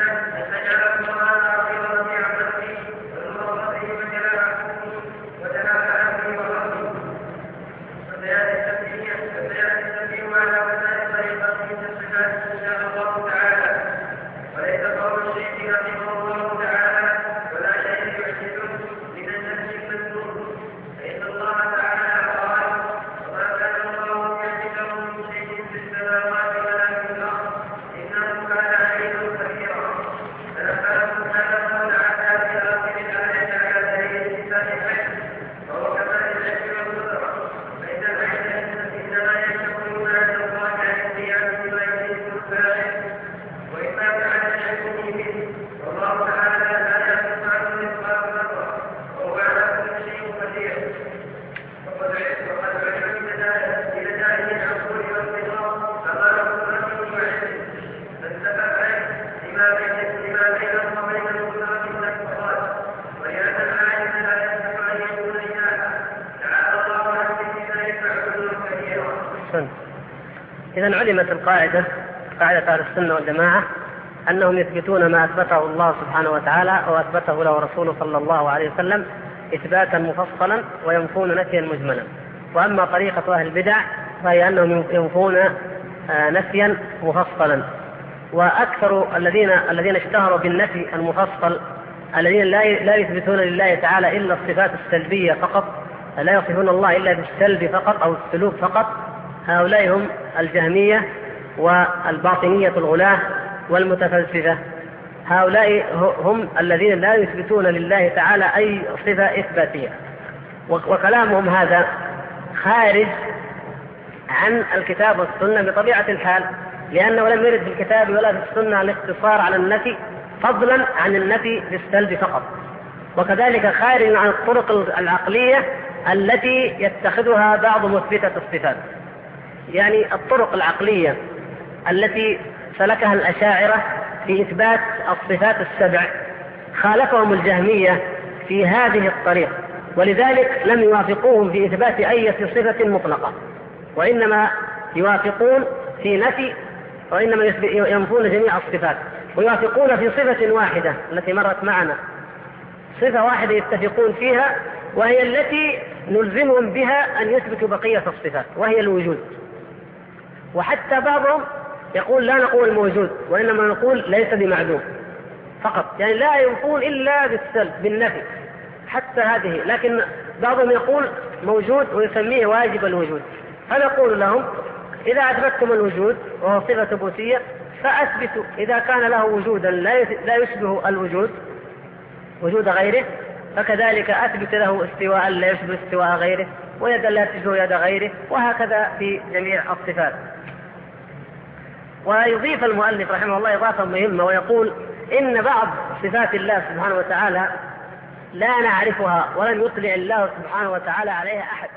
إذن علمت القاعدة أهل السنة والجماعة أنهم يثبتون ما أثبته الله سبحانه وتعالى وأثبته له رسوله صلى الله عليه وسلم إثباتا مفصلا وينفون نفيا مجملا. وأما طريقة أهل البدع فهي أنهم ينفون نفيا مفصلا. وأكثر الذين اشتهروا بالنفي المفصل الذين لا يثبتون لله تعالى إلا الصفات السلبية فقط، لا يصفون الله إلا بالسلب فقط أو السلوك فقط، هؤلاء هم الجهمية والباطنية الغلاة والمتفلسفة. هؤلاء هم الذين لا يثبتون لله تعالى أي صفة إثباتية، وكلامهم هذا خارج عن الكتاب والسنة بطبيعة الحال، لأنه لم يرد في الكتاب ولا في السنة الاقتصار على النفي فضلا عن النفي بالسلب فقط. وكذلك خارج عن الطرق العقلية التي يتخذها بعض مثبتة الصفات. يعني الطرق العقلية التي سلكها الأشاعرة في إثبات الصفات السبع خالفهم الجهمية في هذه الطريق، ولذلك لم يوافقوهم في إثبات أي صفة مطلقة، وإنما يوافقون في نفي، وإنما ينفون جميع الصفات، ويوافقون في صفة واحدة التي مرت معنا، صفة واحدة يتفقون فيها، وهي التي نلزمهم بها أن يثبتوا بقية الصفات، وهي الوجود. وحتى بعضهم يقول لا نقول موجود، وإنما نقول ليس بمعدوم فقط، يعني لا ينفون إلا بالسلب بالنفي حتى هذه. لكن بعضهم يقول موجود ويسميه واجب الوجود، فنقول لهم إذا أثبتتم الوجود وهو صفة ثبوتية فأثبتوا إذا كان له وجودا لا يشبه الوجود وجود غيره، فكذلك أثبت له استواء لا يشبه استواء غيره، ويدا لا تشبه يد غيره، وهكذا في جميع الصفات. ويضيف المؤلف رحمه الله إضافة مهمة ويقول إن بعض صفات الله سبحانه وتعالى لا نعرفها ولم يطلع الله سبحانه وتعالى عليها أحد،